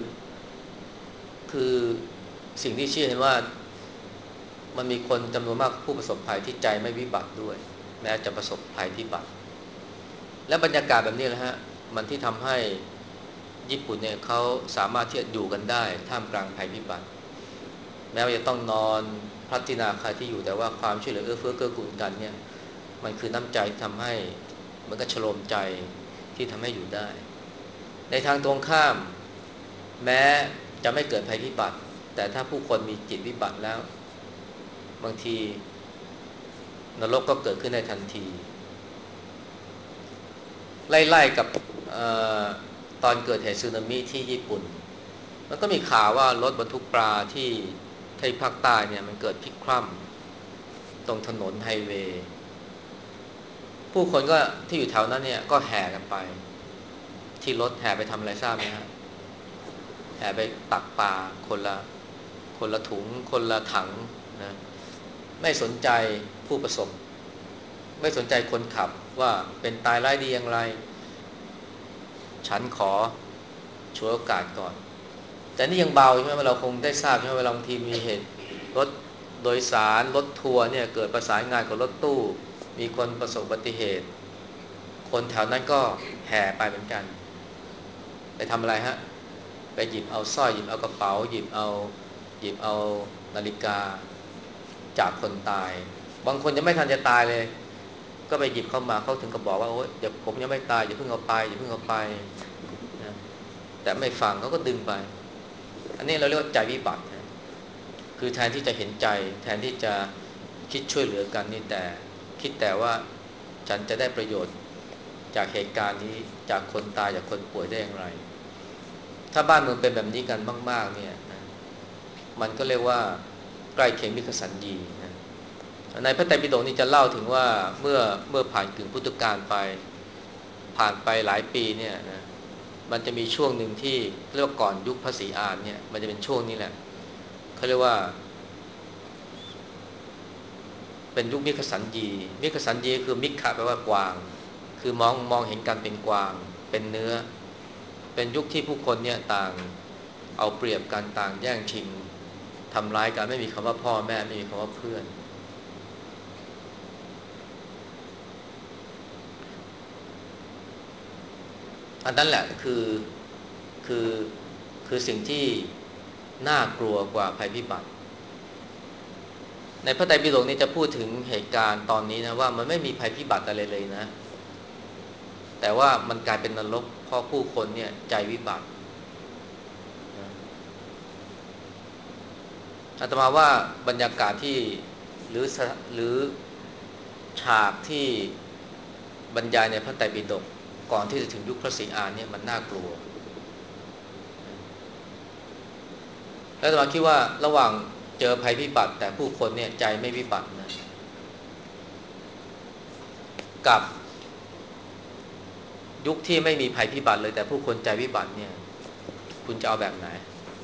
คือสิ่งที่ชี้เห็นว่ามันมีคนจำนวนมากผู้ประสบภัยที่ใจไม่วิบัติด้วยแม้จะประสบภัยพิบัติและบรรยากาศแบบนี้แหละฮะมันที่ทำให้ญี่ปุ่นเนี่ยเขาสามารถที่จะอยู่กันได้ท่ามกลางภัยพิบัติแม้ว่าจะต้องนอนพลัดที่นาคาที่อยู่แต่ว่าความช่วยเหลือเอื้อเฟื้อเกื้อกูลกันเนี่ยมันคือน้ำใจที่ทำให้เหมือนกับชโลมใจที่ทำให้อยู่ได้ในทางตรงข้าม แม้จะไม่เกิดภัยพิบัติแต่ถ้าผู้คนมีจิตวิบัติแล้วบางทีนรกก็เกิดขึ้นได้ทันทีไล่ๆกับออตอนเกิดเหตุสึนามิที่ญี่ปุ่นมันก็มีข่าวว่ารถบรรทุกปลาที่ภาคใต้เนี่ยมันเกิดพลิกคว่ำตรงถนนไฮเวย์ผู้คนก็ที่อยู่แถวนั้นเนี่ยก็แห่กันไปที่รถแห่ไปทำอะไรทราบไหมฮะแห่ไปตักปลาคนละถุงคนละถังนะไม่สนใจผู้ประสบไม่สนใจคนขับว่าเป็นตายร้ายดีอย่างไรฉันขอฉวยโอกาสก่อนแต่นี่ยังเบาใช่ไหมเราคงได้ทราบใช่ไหมเวลาบางทีมีเหตุรถโดยสารรถทัวร์เนี่ยเกิดประสานงานกับรถตู้มีคนประสบอุบัติเหตุคนแถวนั้นก็แห่ไปเหมือนกันไปทำอะไรฮะไปหยิบเอาสร้อยหยิบเอากระเป๋าหยิบเอานาฬิกาจากคนตายบางคนยังไม่ทันจะตายเลยก็ไปหยิบเข้ามาเขาถึงก็บอกว่าโอ๊ยเดี๋ยวผมยังไม่ตายอย่าเพิ่งเอาไปอย่าเพิ่งเอาไปนะแต่ไม่ฟังเขาก็ดึงไปอันนี้เราเรียกว่าใจวิบัตินะคือแทนที่จะเห็นใจแทนที่จะคิดช่วยเหลือกันนี่แต่คิดแต่ว่าฉันจะได้ประโยชน์จากเหตุการณ์นี้จากคนตายจากคนป่วยได้อย่างไรถ้าบ้านเมืองเป็นแบบนี้กันมากๆเนี่ยนะมันก็เรียกว่าใกล้เคียงมิตรสัญญีนะในพระไตรปิฎกนี่จะเล่าถึงว่าเมื่อผ่านกึ่งพุทธกาลไปผ่านไปหลายปีเนี่ยนะมันจะมีช่วงหนึ่งที่เรียกว่าก่อนยุคพระศรีอานเนี่ยมันจะเป็นช่วงนี้แหละเขาเรียกว่าเป็นยุคมิคสัญญีมิคสัญญีคือมิคะแปลว่ากวางคือมองเห็นกันเป็นกวางเป็นเนื้อเป็นยุคที่ผู้คนเนี่ยต่างเอาเปรียบกันต่างแย่งชิงทำร้ายกันไม่มีคำว่าพ่อแม่ไม่มีคำว่าเพื่อนอันนั้นแหละคือคือสิ่งที่น่ากลัวกว่าภัยพิบัติในพระไตรปิฎกนี่จะพูดถึงเหตุการณ์ตอนนี้นะว่ามันไม่มีภัยพิบัติอะไรเลยนะแต่ว่ามันกลายเป็นนรกเพราะผู้คนเนี่ยใจวิบัตินะอาตมาว่าบรรยากาศที่หรือฉากที่บรรยายในพระไตรปิฎกก่อนที่จะถึงยุคพระศรีอานเนี่ยมันน่ากลัวแล้วเราคิดว่าระหว่างเจอภัยพิบัติแต่ผู้คนเนี่ยใจไม่วิบัตินะกับยุคที่ไม่มีภัยพิบัติเลยแต่ผู้คนใจวิบัติเนี่ยคุณจะเอาแบบไหน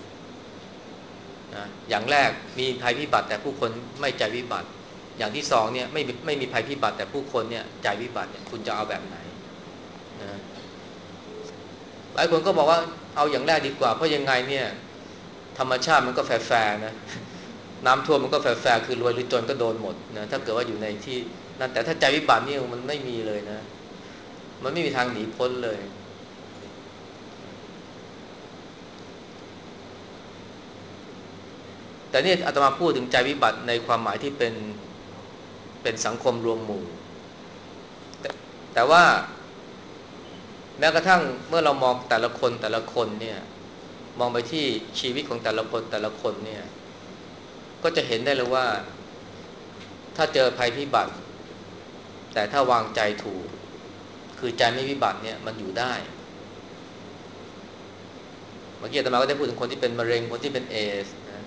นะอย่างแรกมีภัยพิบัติแต่ผู้คนไม่ใจวิบัติอย่างที่สองเนี่ยไม่มีภัยพิบัติแต่ผู้คนเนี่ยใจวิบัติเนี่ยคุณจะเอาแบบไหนนะหลายคนก็บอกว่าเอาอย่างแรกดีกว่าเพราะยังไงเนี่ยธรรมชาติมันก็แฟร์ๆนะน้ำท่วมมันก็แฟร์ๆคือรวยหรือจนก็โดนหมดนะถ้าเกิดว่าอยู่ในที่นั่นแต่ถ้าใจวิบัตินี่มันไม่มีเลยนะมันไม่มีทางหนีพ้นเลยแต่นี่อาตมาพูดถึงใจวิบัติในความหมายที่เป็นสังคมรวมหมู่แต่แต่ว่าแม้กระทั่งเมื่อเรามองแต่ละคนเนี่ยมองไปที่ชีวิตของแต่ละคนเนี่ยก็จะเห็นได้เลยว่าถ้าเจอภัยพิบัติแต่ถ้าวางใจถูกคือใจไม่วิบัติเนี่ยมันอยู่ได้เมื่อกี้อาตมาก็ได้พูดถึงคนที่เป็นมะเร็งคนที่เป็นเอดส์นะ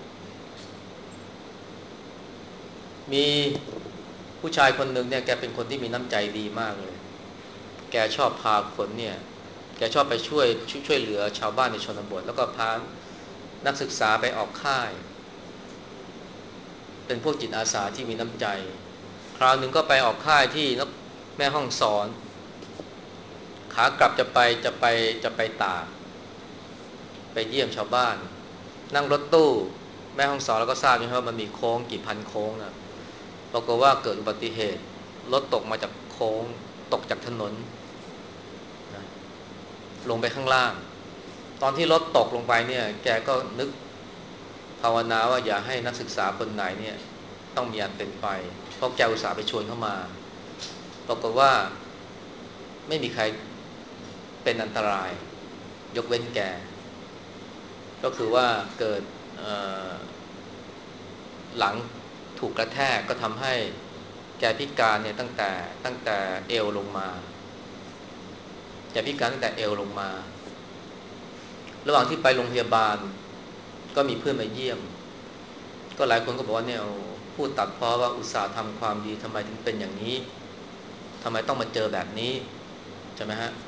มีผู้ชายคนหนึ่งเนี่ยแกเป็นคนที่มีน้ำใจดีมากเลยแกชอบพาคนเนี่ยแกชอบไปช่วยเหลือชาวบ้านในชนบทแล้วก็พานักศึกษาไปออกค่ายเป็นพวกจิตอาสาที่มีน้ำใจคราวหนึ่งก็ไปออกค่ายที่แม่ห้องสอนขากลับจะไปตากไปเยี่ยมชาวบ้านนั่งรถตู้แม่ห้องสอนแล้วก็ทราบใช่ไหมว่ามันมีโค้งกี่พันโค้งนะปรากฏว่าเกิดอุบัติเหตุรถตกมาจากโค้งตกจากถนนนะลงไปข้างล่างตอนที่รถตกลงไปเนี่ยแกก็นึกภาวนาว่าอย่าให้นักศึกษาคนไหนเนี่ยต้องมีอันเป็นไปเพราะแกอุตส่าห์ไปชวนเข้ามาปรากฏว่าไม่มีใครเป็นอันตรายยกเว้นแกก็คือว่าเกิดหลังถูกกระแทกก็ทำให้แกพิการเนี่ยตั้งแต่เอวลงมาแกพิการตั้งแต่เอวลงมาระหว่างที่ไปโรงพยาบาลก็มีเพื่อนมาเยี่ยมก็หลายคนก็บอกว่าเนี่ยพูดตัดพ้อว่าอุตส่าห์ทำความดีทำไมถึงเป็นอย่างนี้ทำไมต้องมาเจอแบบนี้ใช่ไหมฮะ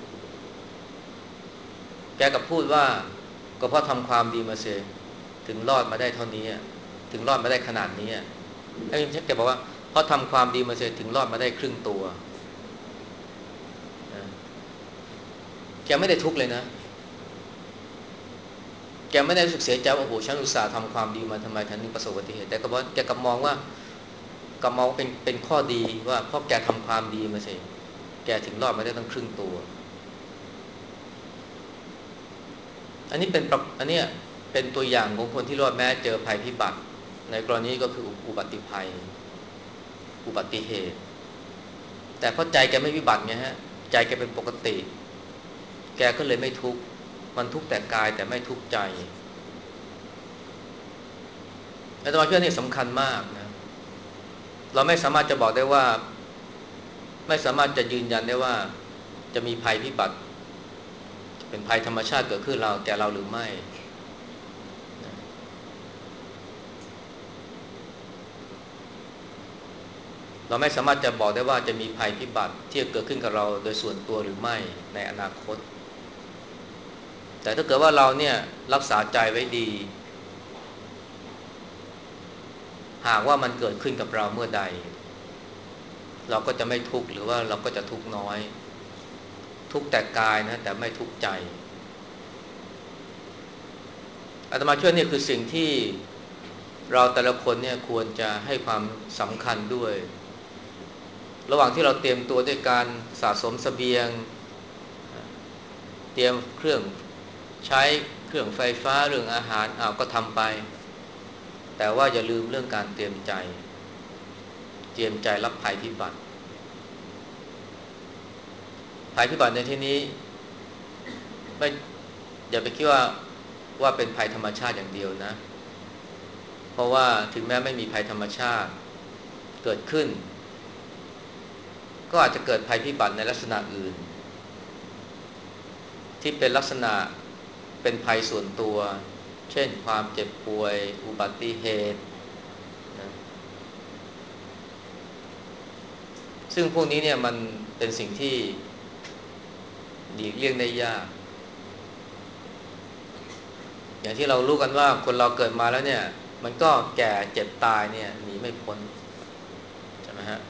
แกก็พูดว่าก็เพราะทำความดีมาเสียถึงรอดมาได้เท่านี้ถึงรอดมาได้ขนาดนี้ไอ้แกบอกว่าเพราะทำความดีมาเสียถึงรอดมาได้ครึ่งตัวแกไม่ได้ทุกข์เลยนะแกไม่ได้รู้สึกเสียใจว่าโอ้โหฉันอุตส่าห์ทำความดีมาทำไมฉันถึงประสบอุบัติเหตุแต่ก็บอกแกก็มองว่าก็มองเป็นข้อดีว่าเพราะแกทำความดีมาสิแกถึงรอดมาได้ตั้งครึ่งตัวอันนี้เป็นตัวอย่างของคนที่รอดแม้เจอภัยพิบัติในกรณีก็คืออุบัติภัยอุบัติเหตุแต่เพราะใจแกไม่วิบัติไงฮะใจแกเป็นปกติแกก็เลยไม่ทุกข์มันทุกข์แต่กายแต่ไม่ทุกข์ใจและตัวเชื่อนี่สำคัญมากนะเราไม่สามารถจะบอกได้ว่าไม่สามารถจะยืนยันได้ว่าจะมีภัยพิบัติเป็นภัยธรรมชาติเกิดขึ้นแก่เราหรือไม่เราไม่สามารถจะบอกได้ว่าจะมีภัยพิบัติที่จะเกิดขึ้นกับเราโดยส่วนตัวหรือไม่ในอนาคตแต่ถ้าเกิดว่าเราเนี่ยรักษาใจไว้ดีหากว่ามันเกิดขึ้นกับเราเมื่อใดเราก็จะไม่ทุกข์หรือว่าเราก็จะทุกข์น้อยทุกข์แต่กายนะแต่ไม่ทุกข์ใจอาตมาเชื่อนี่คือสิ่งที่เราแต่ละคนเนี่ยควรจะให้ความสำคัญด้วยระหว่างที่เราเตรียมตัวด้วยการสะสมเสบียงเตรียมเครื่องใช้เครื่องไฟฟ้าเรื่องอาหารก็ทำไปแต่ว่าอย่าลืมเรื่องการเตรียมใจรับภัยพิบัติภัยพิบัติในที่นี้ไม่อย่าไปคิดว่าเป็นภัยธรรมชาติอย่างเดียวนะเพราะว่าถึงแม้ไม่มีภัยธรรมชาติเกิดขึ้นก็อาจจะเกิดภัยพิบัติในลักษณะอื่นที่เป็นลักษณะเป็นภัยส่วนตัวเช่นความเจ็บป่วยอุบัติเหตุนะซึ่งพวกนี้เนี่ยมันเป็นสิ่งที่หลีกเลี่ยงได้ยากอย่างที่เรารู้กันว่าคนเราเกิดมาแล้วเนี่ยมันก็แก่เจ็บตายเนี่ยหนีไม่พ้นใช่ไหมฮะ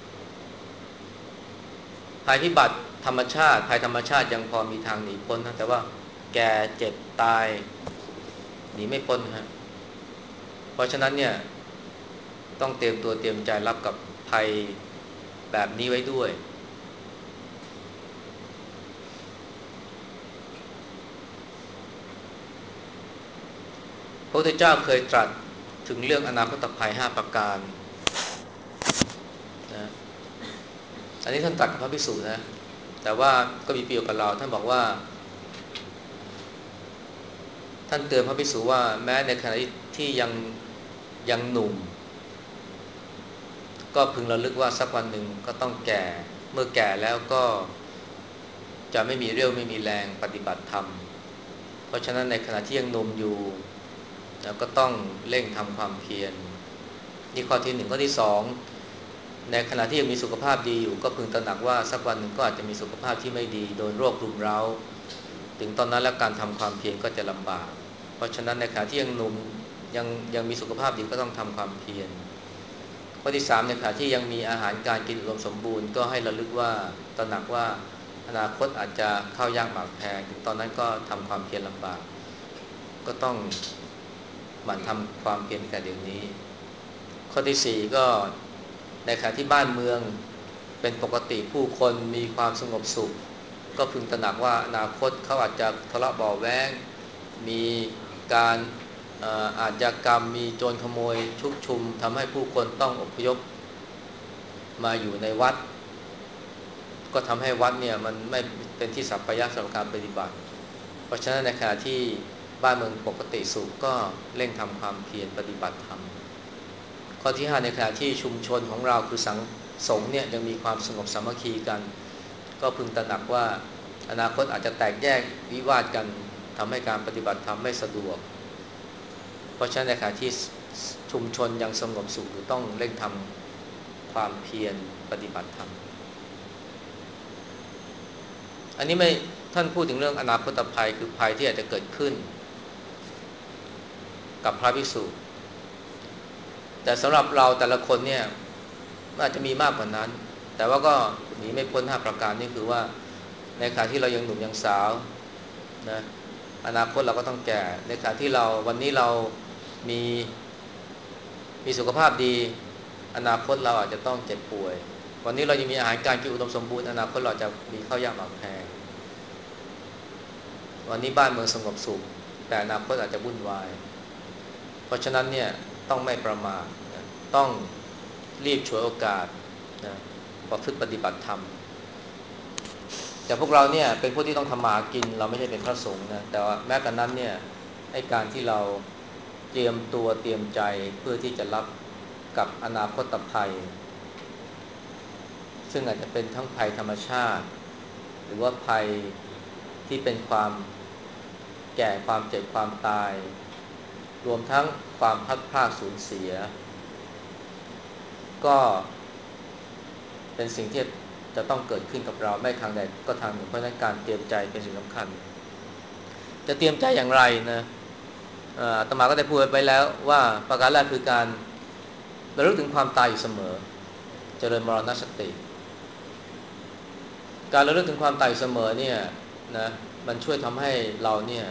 ภัยพิบัติธรรมชาติภัยธรรมชาติยังพอมีทางหนีพ้นนะแต่ว่าแก่เจ็บตายหนีไม่พ้นฮะเพราะฉะนั้นเนี่ยต้องเตรียมตัวเตรียมใจรับกับภัยแบบนี้ไว้ด้วยพระพุทธเจ้าเคยตรัสถึงเรื่องอนาคตภัย5ประการนะอันนี้ท่านตรัสกับพระภิกษุนะแต่ว่าก็มีประโยชน์กับเราท่านบอกว่าท่านเตือนพระภิกษุว่าแม้ในขณะที่ยังหนุ่มก็พึงระลึกว่าสักวันหนึ่งก็ต้องแก่เมื่อแก่แล้วก็จะไม่มีเรี่ยวไม่มีแรงปฏิบัติธรรมเพราะฉะนั้นในขณะที่ยังหนุ่มอยู่แล้วก็ต้องเร่งทำความเพียรนี่ข้อที่หนึ่งข้อที่สองในขณะที่ยังมีสุขภาพดีอยู่ก็พึงตระหนักว่าสักวันหนึ่งก็อาจจะมีสุขภาพที่ไม่ดีโดนโรครุมเร้าถึงตอนนั้นแล้วการทำความเพียรก็จะลำบากเพราะฉะนั้นในขณะที่ยังหนุ่มยังมีสุขภาพดีก็ต้องทำความเพียรข้อที่สามในขณะที่ยังมีอาหารการกินอุดมสมบูรณ์ก็ให้ระลึกว่าตระหนักว่าอนาคตอาจจะเข้ายากหมากแพงถึงตอนนั้นก็ทำความเพียรลำบากก็ต้องหมั่นทำความเพียรแต่เดี๋ยวนี้ข้อที่สี่ก็ในขณะที่บ้านเมืองเป็นปกติผู้คนมีความสงบสุขก็พึงตระหนักว่าอนาคตเขาอาจจะทะเลาะเบาะแว้งมีการอาชญากรรมมีโจรขโมยชุกชุมทำให้ผู้คนต้องอพยพมาอยู่ในวัดก็ทำให้วัดเนี่ยมันไม่เป็นที่สัปยะสำหรับการปฏิบัติเพราะฉะนั้นในขณะที่บ้านเมืองปกติสุขก็เร่งทำความเพียรปฏิบัติธรรมข้อที่5ในขณะที่ชุมชนของเราคือสังสงฆ์เนี่ยยังมีความสงบสามัคคีกันก็พึงตระหนักว่าอนาคตอาจจะแตกแยกวิวาทกันทำให้การปฏิบัติธรรมไม่สะดวกเพราะฉะนั้นในขณะที่ชุมชนยังสงบสุขอยู่ต้องเร่งทำความเพียรปฏิบัติธรรมอันนี้ไม่ท่านพูดถึงเรื่องอนาคตภัยคือภัยที่อาจจะเกิดขึ้นกับพระภิกษุแต่สำหรับเราแต่ละคนเนี่ยอาจจะมีมากกว่านั้นแต่ว่าก็หนีไม่พ้น5ประการนี่คือว่าในขณะที่เรายังหนุ่มยังสาวนะอนาคตเราก็ต้องแก่ในขณะที่เราวันนี้เรามีมีสุขภาพดีอนาคตเราอาจจะต้องเจ็บป่วยวันนี้เรายังมีอาหารการกินอุดมสมบูรณ์อนาคตเราจะมีข้าวยากหมากแพงวันนี้บ้านเมืองสงบสุขแต่อนาคตอาจจะวุ่นวายเพราะฉะนั้นเนี่ยต้องไม่ประมาทนะต้องรีบฉวยโอกาสนะประพฤติปฏิบัติธรรมแต่พวกเราเนี่ยเป็นผู้ที่ต้องทำมาหากินเราไม่ใช่เป็นพระสงฆ์นะแต่ว่าแม้กระนั้นเนี่ยไอ้การที่เราเตรียมตัวเตรียมใจเพื่อที่จะรับกับอนาคตภัยซึ่งอาจจะเป็นทั้งภัยธรรมชาติหรือว่าภัยที่เป็นความแก่ความเจ็บความตายรวมทั้งความพลัดพรากสูญเสียก็เป็นสิ่งที่จะต้องเกิดขึ้นกับเราไม่ทางใดก็ทางหนึ่งเพราะฉะนั้นการเตรียมใจเป็นสิ่งสำคัญจะเตรียมใจอย่างไรนะอาตมาก็ได้พูดไปแล้วว่าประการแรกคือการระลึกถึงความตายอยู่เสมอเจริญมรณสติการระลึกถึงความตายอยู่เสมอเนี่ยนะมันช่วยทำให้เราเนี่ย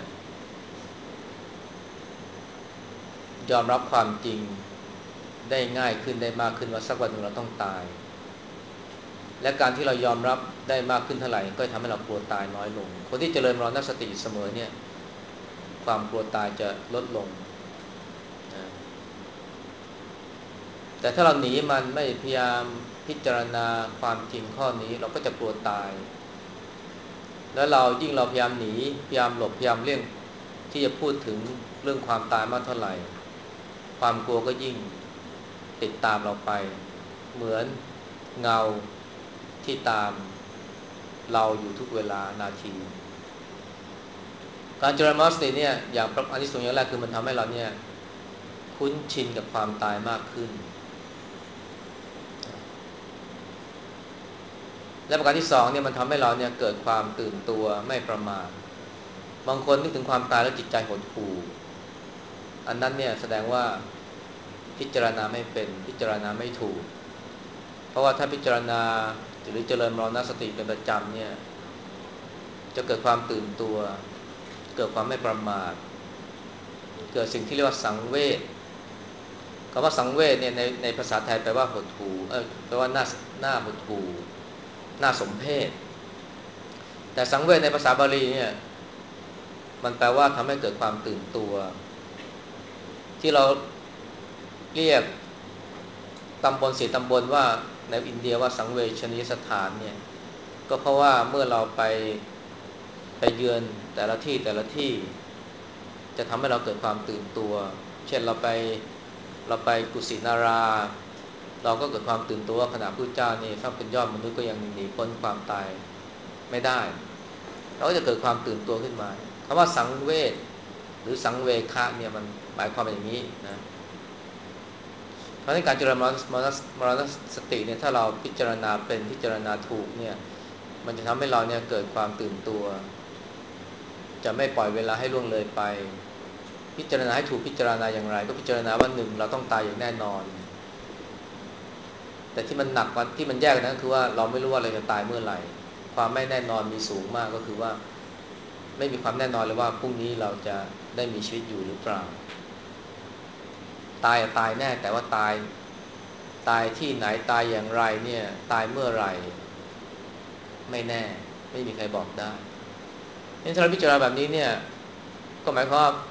ยอมรับความจริงได้ง่ายขึ้นได้มากขึ้นว่าสักวันหนึ่งเราต้องตายและการที่เรายอมรับได้มากขึ้นเท่าไหร่ก็ทำให้เรากลัวตายน้อยลงคนที่เจริญมรณสติเสมอเนี่ยความกลัวตายจะลดลงนะแต่ถ้าเราหนีมันไม่พยายามพิจารณาความจริงข้อนี้เราก็จะกลัวตายแล้วเรายิ่งเราพยายามหนีพยายามหลบพยายามเลี่ยงที่จะพูดถึงเรื่องความตายมากเท่าไหร่ความกลัวก็ยิ่งติดตามเราไปเหมือนเงาที่ตามเราอยู่ทุกเวลานาทีการเจริญมรรคสติเนี่ยอย่างอันที่สูงอย่างแรกคือมันทำให้เราเนี่ยคุ้นชินกับความตายมากขึ้นและประการที่สองเนี่ยมันทำให้เราเนี่ยเกิดความตื่นตัวไม่ประมาทบางคนนึกถึงความตายแล้วจิตใจหดหู่อันนั้นเนี่ยแสดงว่าพิจารณาไม่เป็นพิจารณาไม่ถูกเพราะว่าถ้าพิจารณาหรือเจริญมรณสติเป็นประจำเนี่ยจะเกิดความตื่นตัวเกิดความไม่ประมาทเกิดสิ่งที่เรียกว่าสังเวชคำว่าสังเวชเนี่ยในภาษาไทยแปลว่าหดหู่แปลว่าหน้าหดหู่หน้าสมเพชแต่สังเวชในภาษาบาลีเนี่ยมันแปลว่าทำให้เกิดความตื่นตัวที่เราเรียกตำบล4ตำบลว่าในอินเดียว่าสังเวชนียสถานเนี่ยก็เพราะว่าเมื่อเราไปเยือนแต่ละที่แต่ละที่จะทำให้เราเกิดความตื่นตัวเช่นเราไปกุสินาราเราก็เกิดความตื่นตัวว่าขณะพระเจ้านี่ถ้าเป็นยอดมนุษย์ก็ยังหนีพ้นความตายไม่ได้เราก็จะเกิดความตื่นตัวขึ้นมาคำว่าสังเวชหรือสังเวคะเนี่ยมันหมายความเป็นอย่างนี้นะเพราะในการเจริญมรณสติเนี่ยถ้าเราพิจารณาเป็นพิจารณาถูกเนี่ยมันจะทำให้เราเนี่ยเกิดความตื่นตัวจะไม่ปล่อยเวลาให้ล่วงเลยไปพิจารณาให้ถูกพิจารณาอย่างไรก็พิจารณาว่าหนึ่งเราต้องตายอย่างแน่นอนแต่ที่มันหนักกว่าที่มันแยกนั้นคือว่าเราไม่รู้ว่าเราจะตายเมื่อไหร่ความไม่แน่นอนมีสูงมากก็คือว่าไม่มีความแน่นอนเลยว่าพรุ่งนี้เราจะได้มีชีวิตอยู่หรือเปล่าตายแน่แต่ว่าตายที่ไหนตายอย่างไรเนี่ยตายเมื่อไหร่ไม่แน่ไม่มีใครบอกได้ถ้าเราพิจารณาแบบนี้เนี่ยก็หมายความว่า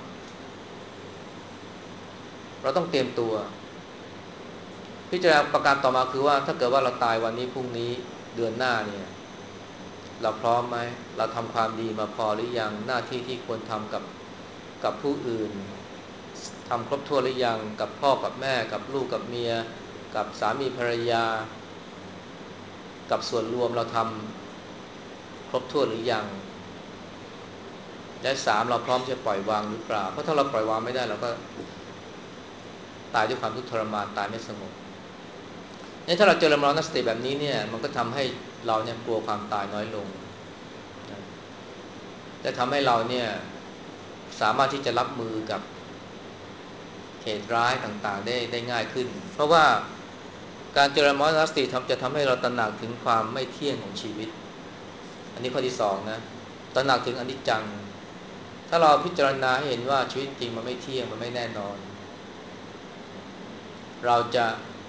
เราต้องเตรียมตัวพิจารณาประการต่อมาคือว่าถ้าเกิดว่าเราตายวันนี้พรุ่งนี้เดือนหน้าเนี่ยเราพร้อมไหมเราทำความดีมาพอหรือยังหน้าที่ที่ควรทำกับผู้อื่นทำครบถ้วนหรือยังกับพ่อกับแม่กับลูกกับเมียกับสามีภรรยากับส่วนรวมเราทำครบถ้วนหรือยังและสามเราพร้อมจะปล่อยวางหรือเปล่าเพราะถ้าเราปล่อยวางไม่ได้เราก็ตายด้วยความทุกข์ทรมานตายไม่สงบเนี่ยถ้าเราเจริญมรณสติแบบนี้เนี่ยมันก็ทำให้เราเนี่ยกลัวความตายน้อยลงนะจะทำให้เราเนี่ยสามารถที่จะรับมือกับเหตุร้ายต่างๆได้ง่ายขึ้นเพราะว่าการเจริญมรณสติจะทำให้เราตระหนักถึงความไม่เที่ยงของชีวิตอันนี้ข้อที่สองนะตระหนักถึงอนิจจังถ้าเราพิจารณาให้เห็นว่าชีวิตจริงมันไม่เที่ยงมันไม่แน่นอนเราจะ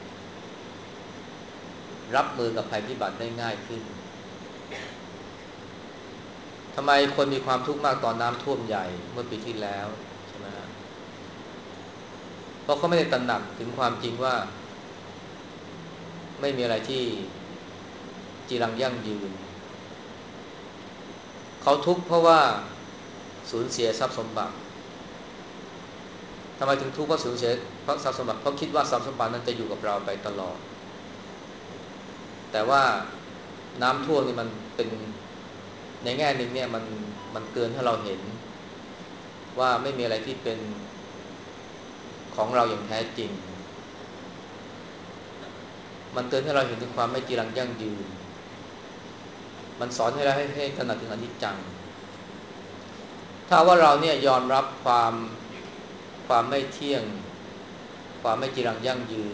รับมือกับภัยพิบัติได้ง่ายขึ้นทำไมคนมีความทุกข์มากตอนน้ำท่วมใหญ่เมื่อปีที่แล้วใช่ไหมฮะเพราะเขาไม่ได้ตระหนักถึงความจริงว่าไม่มีอะไรที่จีรังยั่งยืนเขาทุกข์เพราะว่าสูญเสียทรัพย์สมบัติทำไมถึงทุกข์เพราะสูญเสียเพราะทรัพย์สมบัติเพราะคิดว่าทรัพย์สมบัตินั้นจะอยู่กับเราไปตลอดแต่ว่าน้ำท่วมนี่มันเป็นในแง่หนึ่งเนี่ยมันเตือนให้เราเห็นว่าไม่มีอะไรที่เป็นของเราอย่างแท้จริงมันเตือนให้เราเห็นถึงความไม่จีรังยั่งยืนมันสอนให้เราให้ตระหนักถึงอนิจจังถ้าว่าเราเนี่ยยอมรับความไม่เที่ยงความไม่จีรังยั่งยืน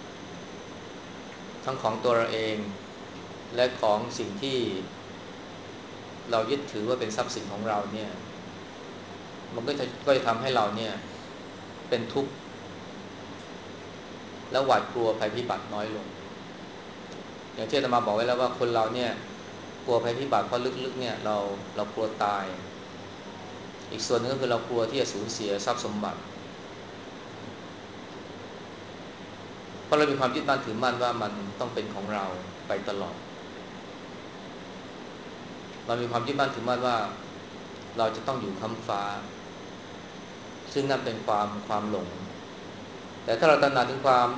ทั้งของตัวเราเองและของสิ่งที่เรายึดถือว่าเป็นทรัพย์สินของเราเนี่ยมันก็จะทำให้เราเนี่ยเป็นทุกข์และหวาดกลัวภัยพิบัติน้อยลงอย่างที่อาตมาบอกไว้แล้วว่าคนเราเนี่ยกลัวภัยพิบัติเพราะลึกๆเนี่ยเรากลัวตายอีกส่วนนึงก็คือเรากลัวที่จะสูญเสียทรัพย์สมบัติเพราะเรามีความยึดมั่นถือมั่นว่ามันต้องเป็นของเราไปตลอดเรามีความยึดมั่นถือมั่นว่าเราจะต้องอยู่ค้ำฟ้าซึ่งนั่นเป็นความหลงแต่ถ้าเราตระหนักถึง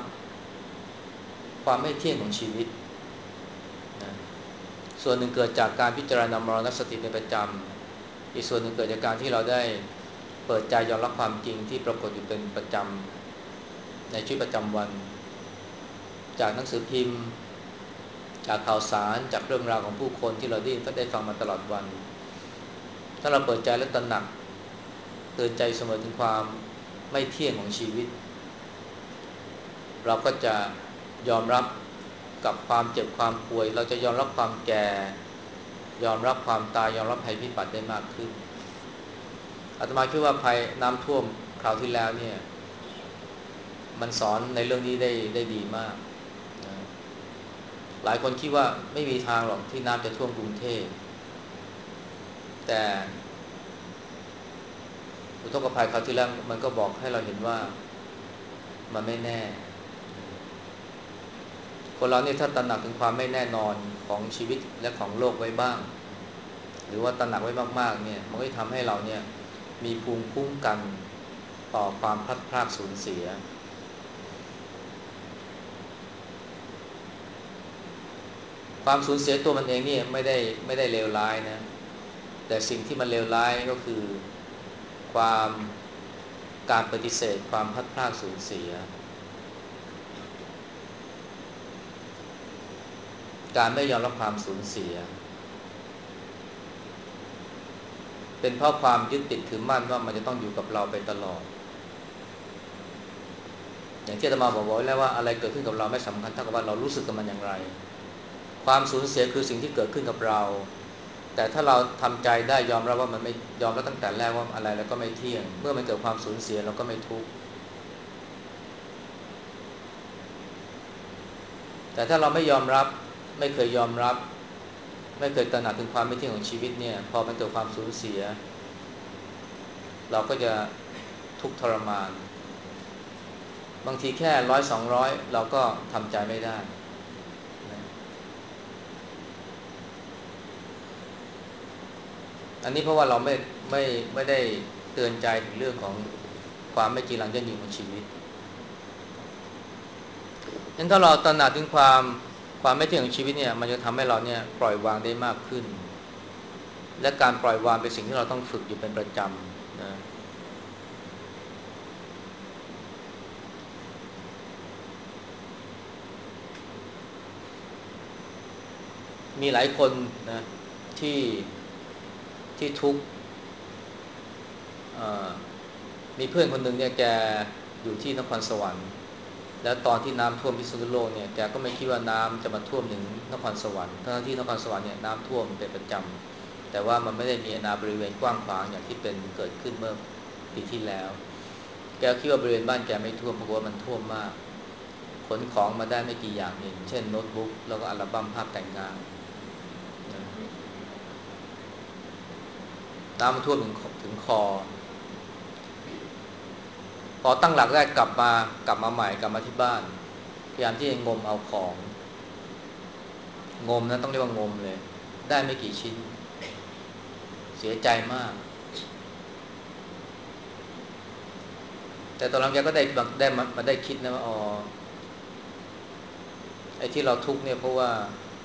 ความไม่เที่ยงของชีวิตนะส่วนหนึ่งเกิดจากการพิจารณามรณสติเป็นประจำอีกส่วนหนึ่งเกิดจากการที่เราได้เปิดใจยอมรับความจริงที่ปรากฏอยู่เป็นประจำในชีวิตประจำวันจากหนังสือพิมพ์จากข่าวสารจากเรื่องราวของผู้คนที่เราได้ฟังมาตลอดวันถ้าเราเปิดใจและตระหนักเตือนใจเสมอถึงความไม่เที่ยงของชีวิตเราก็จะยอมรับกับความเจ็บความป่วยเราจะยอมรับความแก่ยอมรับความตายยอมรับภัยพิบัติได้มากขึ้นอาตมาคิดว่าภัยน้ำท่วมคราวที่แล้วเนี่ยมันสอนในเรื่องนี้ได้ดีมากนะหลายคนคิดว่าไม่มีทางหรอกที่น้ำจะท่วมกรุงเทพแต่อุทกภัยคราวที่แล้วมันก็บอกให้เราเห็นว่ามันไม่แน่คนเราเนี่ยถ้าตระหนักถึงความไม่แน่นอนของชีวิตและของโลกไว้บ้างหรือว่าตระหนักไว้มากๆเนี่ยมันก็จะทำให้เราเนี่ยมีภูมิคุ้มกันต่อความพลัดพรากสูญเสียความสูญเสียตัวมันเองเนี่ยไม่ได้เลวร้ายนะแต่สิ่งที่มันเลวร้ายก็คือความการปฏิเสธความพลัดพรากสูญเสียการไม่ยอมรับความสูญเสียเป็นเพราะความยึดติดถือมั่นว่ามันจะต้องอยู่กับเราไปตลอดอย่างที่อาตมาบอกไว้แล้วว่าอะไรเกิดขึ้นกับเราไม่สำคัญเท่ากับว่าเรารู้สึกกับมันอย่างไรความสูญเสียคือสิ่งที่เกิดขึ้นกับเราแต่ถ้าเราทำใจได้ยอมรับว่ามันไม่ยอมรับตั้งแต่แรกว่าอะไรแล้วก็ไม่เที่ยงเมื่อมันเกิดความสูญเสียเราก็ไม่ทุกข์แต่ถ้าเราไม่ยอมรับไม่เคยยอมรับไม่เคยตระหนักถึงความไม่เที่ยงของชีวิตเนี่ยพอมันเกิดความสูญเสียเราก็จะทุกข์ทรมานบางทีแค่100-200เราก็ทำใจไม่ได้นะอันนี้เพราะว่าเราไม่ได้เตือนใจถึงเรื่องของความไม่จีรังยั่งยืนของชีวิตงั้นถ้าเราตระหนักถึงความไม่เที่ยงของชีวิตเนี่ยมันจะทำให้เราเนี่ยปล่อยวางได้มากขึ้นและการปล่อยวางเป็นสิ่งที่เราต้องฝึกอยู่เป็นประจำนะมีหลายคนนะที่ทุกข์มีเพื่อนคนหนึ่งเนี่ยแกอยู่ที่นครสวรรค์แล้วตอนที่น้ำท่วมพิษณุโลกเนี่ยแกก็ไม่คิดว่าน้ำจะมาท่วมถึงนครสวรรค์ทั้งที่นครสวรรค์เนี่ยน้ำท่วมเป็นประจำแต่ว่ามันไม่ได้มีอาณาบริเวณกว้างขวางอย่างที่เป็นเกิดขึ้นเมื่อปีที่แล้วแกคิดว่าบริเวณบ้านแกไม่ท่วมเพราะว่ามันท่วมมากขนของมาได้ไม่กี่อย่างเองเช่นโน้ตบุ๊กแล้วก็อัลบั้มภาพแต่งงานนะน้ำมันท่วมถึงคอพอตั้งหลักได้กลับมาใหม่กลับมาที่บ้านพยายามที่จะงมเอาของงมนะต้องเรียกว่างมเลยได้ไม่กี่ชิ้นเสียใจมากแต่ตอนหลังแกก็ได้คิดนะว่าอ๋อไอ้ที่เราทุกข์เนี่ยเพราะว่า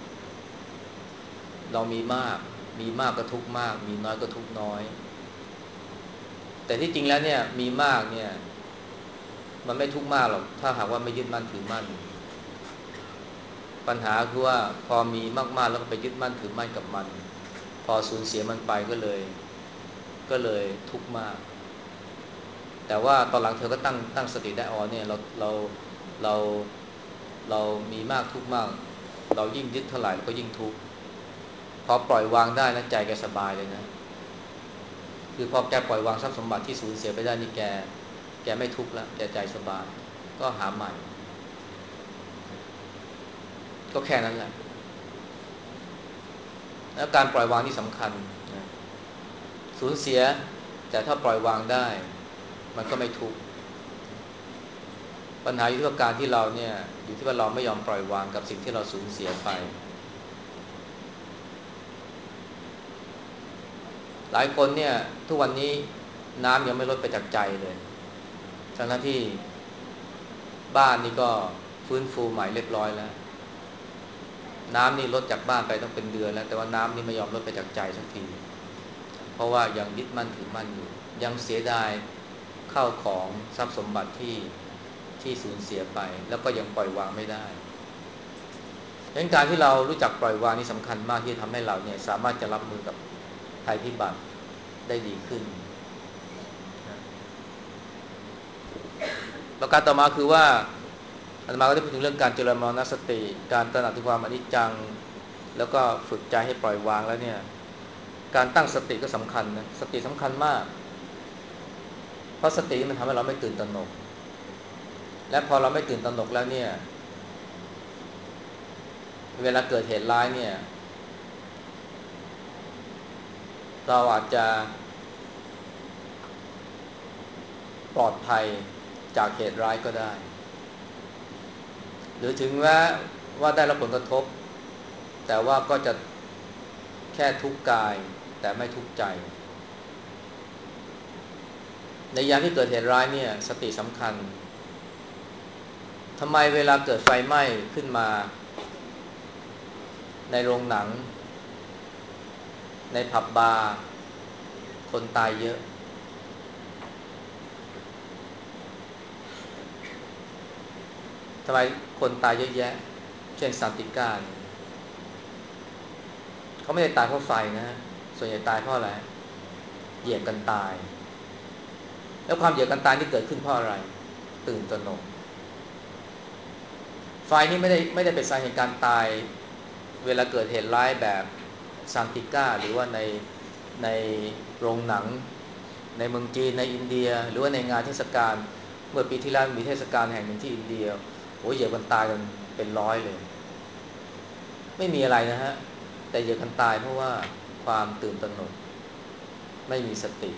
เรามีมากก็ทุกข์มากมีน้อยก็ทุกข์น้อยแต่ที่จริงแล้วเนี่ยมีมากเนี่ยมันไม่ทุกข์มากหรอกถ้าหากว่าไม่ยึดมั่นถือมั่นปัญหาคือว่าพอมีมากๆแล้วก็ไปยึดมั่นถือมั่นกับมันพอสูญเสียมันไปก็เลยทุกข์มากแต่ว่าตอนหลังเธอก็ตั้งสติได้อ๋อเนี่ยเราเรามีมากทุกข์มากเรายิ่งยึดเท่าไหร่เราก็ยิ่งทุกข์พอปล่อยวางได้นะใจแกสบายเลยนะคือพอแกปล่อยวางทรัพย์สมบัติที่สูญเสียไปได้นี่แกไม่ทุกข์แล้วแกใจสบายก็หาใหม่ก็แค่นั้นแหละแล้วการปล่อยวางนี่สำคัญนะสูญเสียแต่ถ้าปล่อยวางได้มันก็ไม่ทุกข์ปัญหาอยู่ที่ว่าการที่เราเนี่ยอยู่ที่ว่าเราไม่ยอมปล่อยวางกับสิ่งที่เราสูญเสียไปหลายคนเนี่ยทุกวันนี้น้ำยังไม่ลดไปจากใจเลยทั้งที่บ้านนี่ก็ฟื้นฟูใหม่เรียบร้อยแล้วน้ำนี่ลดจากบ้านไปต้องเป็นเดือนแล้วแต่ว่าน้ำนี่ไม่ยอมลดไปจากใจสักทีเพราะว่ายังยึดมั่นถือมั่นอยู่ยังเสียดายข้าวของทรัพย์สมบัติที่สูญเสียไปแล้วก็ยังปล่อยวางไม่ได้ดังนั้นการที่เรารู้จักปล่อยวางนี่สำคัญมากที่ทำให้เราเนี่ยสามารถจะรับมือกับภัยพิบัติได้ดีขึ้นนะประการต่อมาคือว่าอาตมาก็ได้พูดถึงเรื่องการเจริญมรณสติการตระหนักถึงความอนิจจังแล้วก็ฝึกใจให้ปล่อยวางแล้วเนี่ยการตั้งสติก็สำคัญนะสติสำคัญมากเพราะสติมันทำให้เราไม่ตื่นตระหนกและพอเราไม่ตื่นตระหนกแล้วเนี่ยเวลาเกิดเหตุร้ายเนี่ยเราอาจจะปลอดภัยจากเหตุร้ายก็ได้หรือถึงแม้ว่าได้รับผลกระทบแต่ว่าก็จะแค่ทุกข์กายแต่ไม่ทุกข์ใจในยามที่เกิดเหตุร้ายเนี่ยสติสำคัญทำไมเวลาเกิดไฟไหม้ขึ้นมาในโรงหนังในผับบาร์คนตายเยอะทำไมคนตายเยอะแยะเช่นซานติก้าเขาไม่ได้ตายเพราะไฟนะส่วนใหญ่ตายเพราะอะไรเหยียบกันตายแล้วความเหยียบกันตายที่เกิดขึ้นเพราะอะไรตื่นตระหนกไฟนี่ไม่ได้เป็นสาเหตุการตายเวลาเกิดเหตุร้ายแบบซานติก้าหรือว่าในโรงหนังในเมืองจีนในอินเดียหรือว่าในงานเทศกาลเมื่อปีที่แล้วมีเทศกาลแห่งหนึ่งที่อินเดียโอ้ยเหยียบกันตายกันเป็นร้อยเลยไม่มีอะไรนะฮะแต่เหยียบกันตายเพราะว่าความตื่นตระหนกไม่มีสติ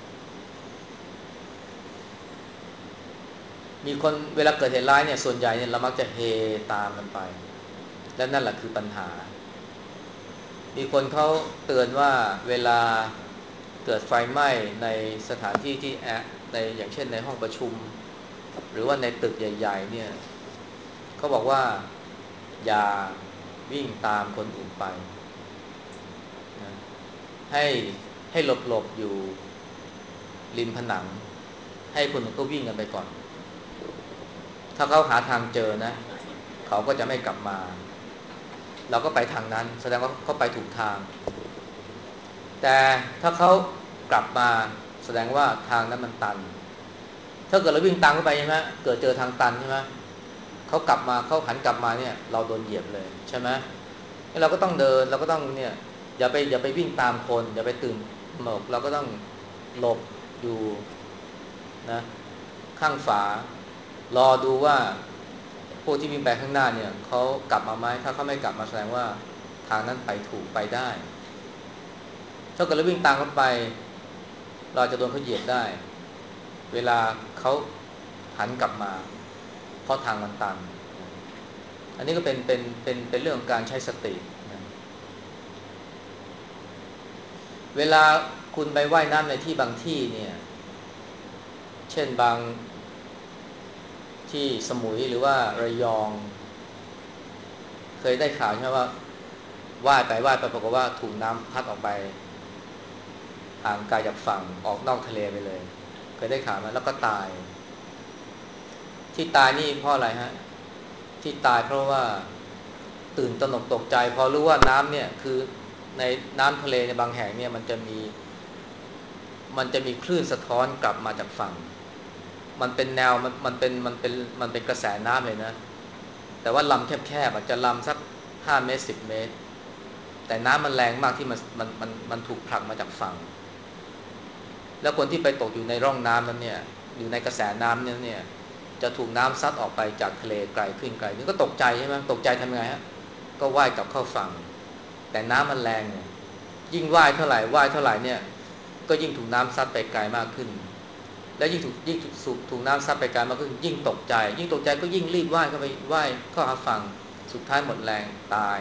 มีคนเวลาเกิดเหตุร้ายเนี่ยส่วนใหญ่เนี่ยเรามักจะเฮตามมันไปและนั่นแหละคือปัญหามีคนเขาเตือนว่าเวลาเกิดไฟไหม้ในสถานที่ที่ในอย่างเช่นในห้องประชุมหรือว่าในตึกใหญ่ๆเนี่ยเขาบอกว่าอย่าวิ่งตามคนอื่นไปนะให้ให้หลบอยู่ริมผนังให้คนอื่นก็วิ่งกันไปก่อนถ้าเขาหาทางเจอนะเขาก็จะไม่กลับมาเราก็ไปทางนั้นแสดงว่าเขาไปถูกทางแต่ถ้าเขากลับมาแสดงว่าทางนั้นมันตันถ้าเกิดเราวิ่งตามเข้าไปใช่ไหมเกิดเจอทางตันใช่ไหมเขากลับมาเขาหันกลับมาเนี่ยเราโดนเหยียบเลยใช่ไหมเราก็ต้องเดินเราก็ต้องเนี่ยอย่าไปวิ่งตามคนอย่าไปตื่นหนกเราก็ต้องหลบอยู่นะข้างฝารอดูว่าพวกที่วิ่งไปข้างหน้าเนี่ยเขากลับมาไหมถ้าเขาไม่กลับมาแสดงว่าทางนั้นไปถูกไปได้ถ้าเกิดเราวิ่งตามเขาไปเราจะโดนเขาเหยียบได้เวลาเขาหันกลับมาเพราะทางมันตันอันนี้ก็เป็นเรื่องของการใช้สตินะเวลาคุณไปว่ายน้ำในที่บางที่เนี่ยเช่นบางที่สมุยหรือว่าระยองเคยได้ข่าวใช่ไหมว่าว่ายไปปรากฏว่าถูกน้ำพัดออกไปห่างไกลจากฝั่งออกนอกทะเลไปเลยเคยได้ข่าวไหมแล้วก็ตายที่ตายนี่เพราะอะไรฮะที่ตายเพราะว่าตื่นตระหนกตกใจพอรู้ว่าน้ำเนี่ยคือในน้ำทะเลในบางแห่งเนี่ยมันจะมีคลื่นสะท้อนกลับมาจากฝั่งมันเป็นแนวมันเป็นกระแสน้ำเลยนะแต่ว่าลำแคบๆอาจจะลำสัก5 เมตร10 เมตรแต่น้ำมันแรงมากที่มันถูกผลักมาจากฝั่งแล้วคนที่ไปตกอยู่ในร่องน้ำนั้นเนี่ยอยู่ในกระแสน้ำนั้นเนี่ยจะถูกน้ำซัดออกไปจากทะเลไกลขึ้นไกลนี่ก็ตกใจใช่ไหมตกใจทำไงฮะก็ว่ายกลับเข้าฝั่งแต่น้ำมันแรงเนี่ยยิ่งว่ายเท่าไหร่เนี่ยก็ยิ่งถูกน้ำซัดไปไกลมากขึ้นและยิ่งถูกน้ำซัดไปไกลมากขึ้นยิ่งตกใจก็ยิ่งรีบว่ายเข้าไปว่ายเข้าหาฝั่งสุดท้ายหมดแรงตาย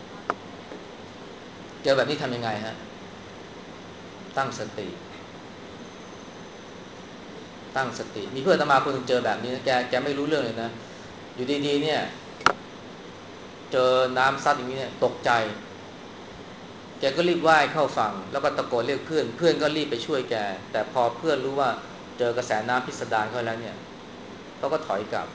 เจอแบบนี้ทำยังไงฮะตั้งสติ ตั้งสติมีเพื่อนอาตมาคนนึงเจอแบบนี้นะแกไม่รู้เรื่องเลยนะอยู่ดีๆเนี่ยเจอน้ำซัดอย่างนี้เนี่ยตกใจแกก็รีบว่ายเข้าฝั่งแล้วก็ตะโกนเรียกเพื่อนเพื่อนก็รีบไปช่วยแกแต่พอเพื่อนรู้ว่าเจอกระแสน้ำพิสดารเข้าแล้วเนี่ยเขาก็ถอยกลับ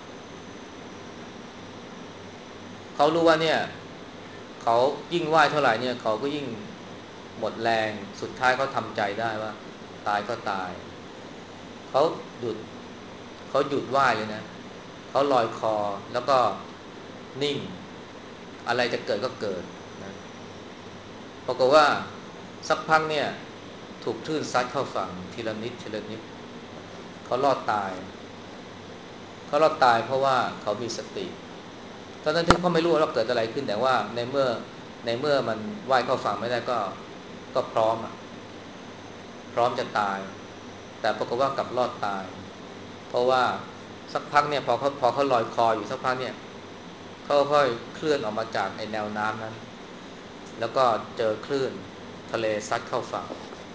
เขารู้ว่าเนี่ยเขายิ่งว่ายเท่าไหร่เนี่ยเขาก็ยิ่งหมดแรงสุดท้ายเขาทำใจได้ว่าตายก็ตายเขาหยุดเขาหยุดว่ายเลยนะเขาลอยคอแล้วก็นิ่งอะไรจะเกิดก็เกิดนะปรากฏว่าสักพักเนี่ยถูกคลื่นซัดเข้าฝั่งทีละนิดทีละนิดเขารอดตายเขารอดตายเพราะว่าเขามีสติตอนนั้นที่เขาไม่รู้ว่าเกิดอะไรขึ้นแต่ว่าในเมื่อมันว่ายเข้าฝั่งไม่ได้ก็พร้อมอะพร้อมจะตายแต่ปรากฏว่ากลับรอดตายเพราะว่าสักพักเนี่ยพอเขาลอยคออยู่สักพักเนี่ยเขาค่อยเคลื่อนออกมาจากไอ้แนวน้ำนั้นแล้วก็เจอคลื่นทะเลซัดเข้าฝั่ง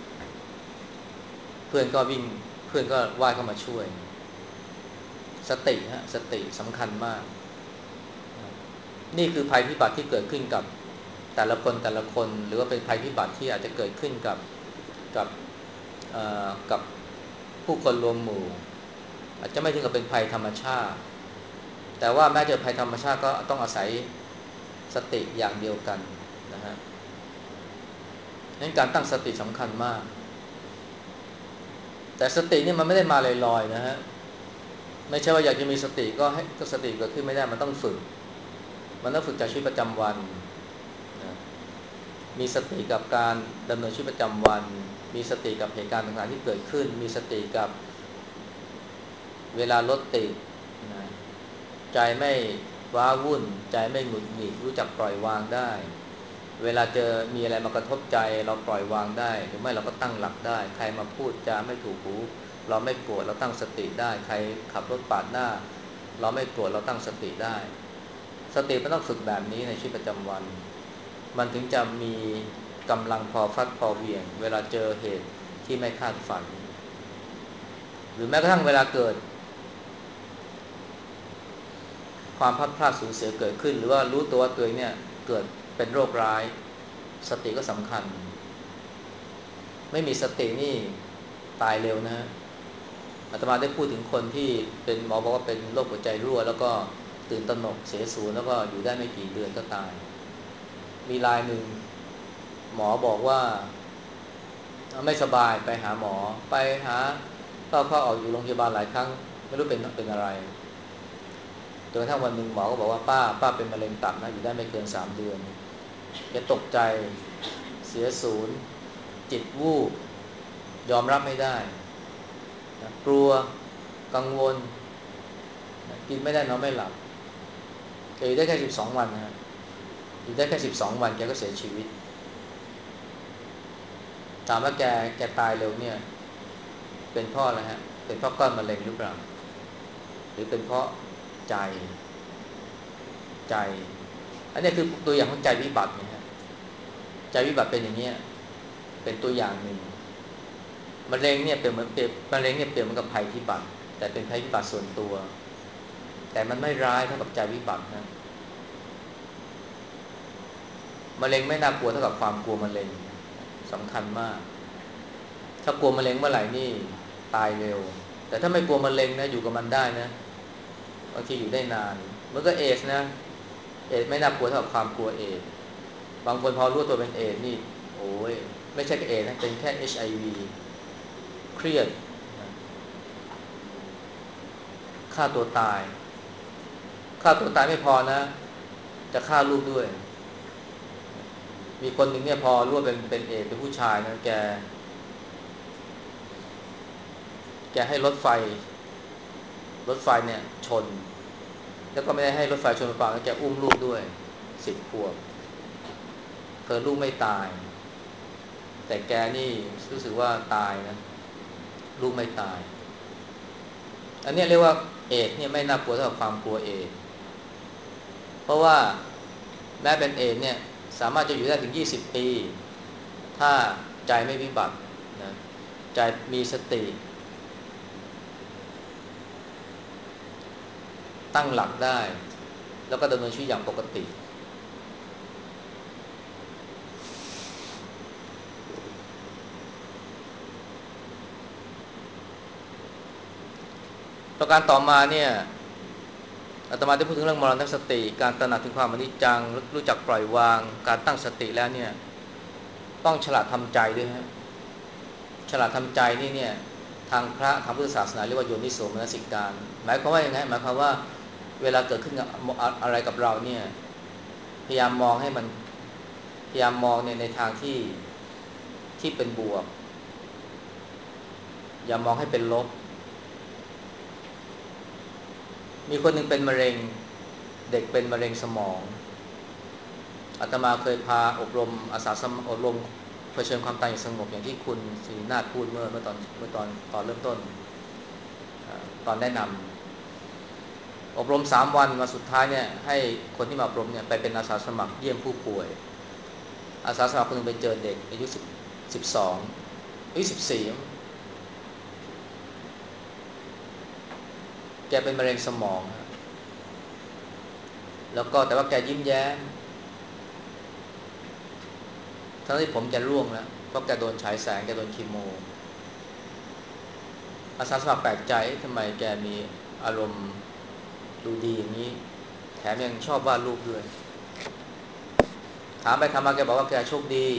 เพื่อนก็วิ่งเพื่อนก็ว่ายเข้ามาช่วยสติฮะสติสำคัญมากนี่คือภัยพิบัติที่เกิดขึ้นกับแต่ละคนหรือว่าเป็นภัยพิบัติที่อาจจะเกิดขึ้นกับกับผู้คนรวมหมู่อาจจะไม่ถึงกับเป็นภัยธรรมชาติแต่ว่าแม้จะภัยธรรมชาติก็ต้องอาศัยสติอย่างเดียวกันนะฮะงั้นการตั้งสติสำคัญมากแต่สตินี่มันไม่ได้มาลอยๆนะฮะไม่ใช่ว่าอยากจะมีสติก็สติเกิดขึ้นไม่ได้มันต้องฝึกจากชีวิตประจำวันนะมีสติกับการดำเนินชีวิตประจำวันมีสติกับเหตุการณ์ต่างๆที่เกิดขึ้นมีสติกับเวลารถติดนะใจไม่ว้าวุ่นใจไม่หงุดหงิดรู้จักปล่อยวางได้เวลาเจอมีอะไรมากระทบใจเราปล่อยวางได้หรือไม่เราก็ตั้งหลักได้ใครมาพูดจาไม่ถูกหูเราไม่โกรธเราตั้งสติได้ใครขับรถปาดหน้าเราไม่โกรธเราตั้งสติได้สติมันต้องฝึกแบบนี้ในชีวิตประจำวันมันถึงจะมีกำลังพอฟัดพอเหวี่ยงเวลาเจอเหตุที่ไม่คาดฝันหรือแม้กระทั่งเวลาเกิดความพลาดพลาดสูญเสียเกิดขึ้นหรือว่ารู้ตัวตัวเองเนี่ยเกิดเป็นโรคร้ายสติก็สำคัญไม่มีสตินี่ตายเร็วนะอาตมาได้พูดถึงคนที่เป็นหมอบอกว่าเป็นโรคหัวใจรั่วแล้วก็ตื่นตระหนกเสียสูญแล้วก็อยู่ได้ไม่กี่เดือนก็ตายมีรายหนึ่งหมอบอกว่าไม่สบายไปหาหมอไปหาเข้าออกอยู่โรงพยาบาลหลายครั้งไม่รู้เป็นอะไรจนกระทั่งวันหนึ่งหมอก็บอกว่าป้าเป็นมะเร็งตับนะอยู่ได้ไม่เกิน3 เดือนแกตกใจเสียศูนย์จิตวูบยอมรับไม่ได้นะกลัวกังวลนะกินไม่ได้นอนไม่หลับแกอยู่ได้แค่12 วันนะอยู่ได้แค่12 วันแกก็เสียชีวิตถามว่าแกตายเร็วเนี่ยเป็นเพราะอะไรฮะเป็นเพราะก้อนมะเร็งหรือเปล่าหรือเป็นเพราะใจใจอันนี้คือตัวอย่างของใจวิบัตินะฮะใจวิบัติเป็นอย่างนี้เป็นตัวอย่างหนึ่งมะเร็งเนี่ยเปรียบมะเร็งเนี่ยเปรียบเหมือนกับภัยพิบัติแต่เป็นภัยพิบัติส่วนตัวแต่มันไม่ร้ายเท่ากับใจวิบัตินะมะเร็งไม่น่ากลัวเท่ากับความกลัวมะเร็งสำคัญมากถ้ากลัวมะเร็งเมื่อไหร่นี่ตายเร็วแต่ถ้าไม่กลัวมะเร็งนะอยู่กับมันได้นะบางทีอยู่ได้นานเมื่อก็เอสนะเอสไม่น่ากลัวเท่ากับความกลัวเอสบางคนพอรู้ตัวเป็นเอสนี่โอ้ยไม่ใช่เอสนะเป็นแค่ HIV เครียดนะฆ่าตัวตายฆ่าตัวตายไม่พอนะจะฆ่าลูกด้วยมีคนหนึ่งเนี่ยพอรู้ว่าเป็นเอดเป็นผู้ชายนะแกให้รถไฟเนี่ยชนแล้วก็ไม่ได้ให้รถไฟชนเปล่าๆแล้วแกอุ้มลูกด้วย10 ขวบลูกไม่ตายแต่แกนี่รู้สึกว่าตายนะลูกไม่ตายอันนี้เรียกว่าเอดเนี่ยไม่น่ากลัวเท่ากับความกลัวเอดเพราะว่าแม้เป็นเอดเนี่ยสามารถจะอยู่ได้ถึง20 ปีถ้าใจไม่วิบัตินะใจมีสติตั้งหลักได้แล้วก็ดำเนินชีวิตอย่างปกติประการต่อมาเนี่ยอาตมาได้พูดถึงเรื่องมรณสติการตระหนักถึงความอนิจจังรู้จักปล่อยวางการตั้งสติแล้วเนี่ยต้องฉลาดทำใจด้วยฮะฉลาดทำใจนี่เนี่ยทางพระทางพุทธศาสนาเรียกว่าโยนิโสมนสิการหมายความว่าอย่างไงหมายความว่าเวลาเกิดขึ้นกับอะไรกับเราเนี่ยพยายามมองให้มันพยายามมองในทางที่เป็นบวกอย่ามองให้เป็นลบมีคนหนึ่งเป็นมะเร็งเด็กเป็นมะเร็งสมองอาตมาเคยพาอบรมอาสาสมัครอบรมเผชิญความตายอย่างสงบอย่างที่คุณศรีนาถพูดเมื่อตอนเริ่มต้นตอนแนะนำอบรม3 วันมาสุดท้ายเนี่ยให้คนที่มาอบรมเนี่ยไปเป็นอาสาสมัครเยี่ยมผู้ป่วยอาสาสมัครคนหนึ่งไปเจอเด็กอายุ12อายุ14แกเป็นมะเร็งสมองแล้วก็แต่ว่าแกยิ้มแย้มทั้งที่ผมแกร่วงแล้วเพราะแกโดนฉายแสงแกโดนคีโมอาสาสมัครแปลกใจทำไมแกมีอารมณ์ดูดีอย่างนี้แถมยังชอบวาดรูปด้วยถามไปถามมาแกบอกว่าแกโชคดี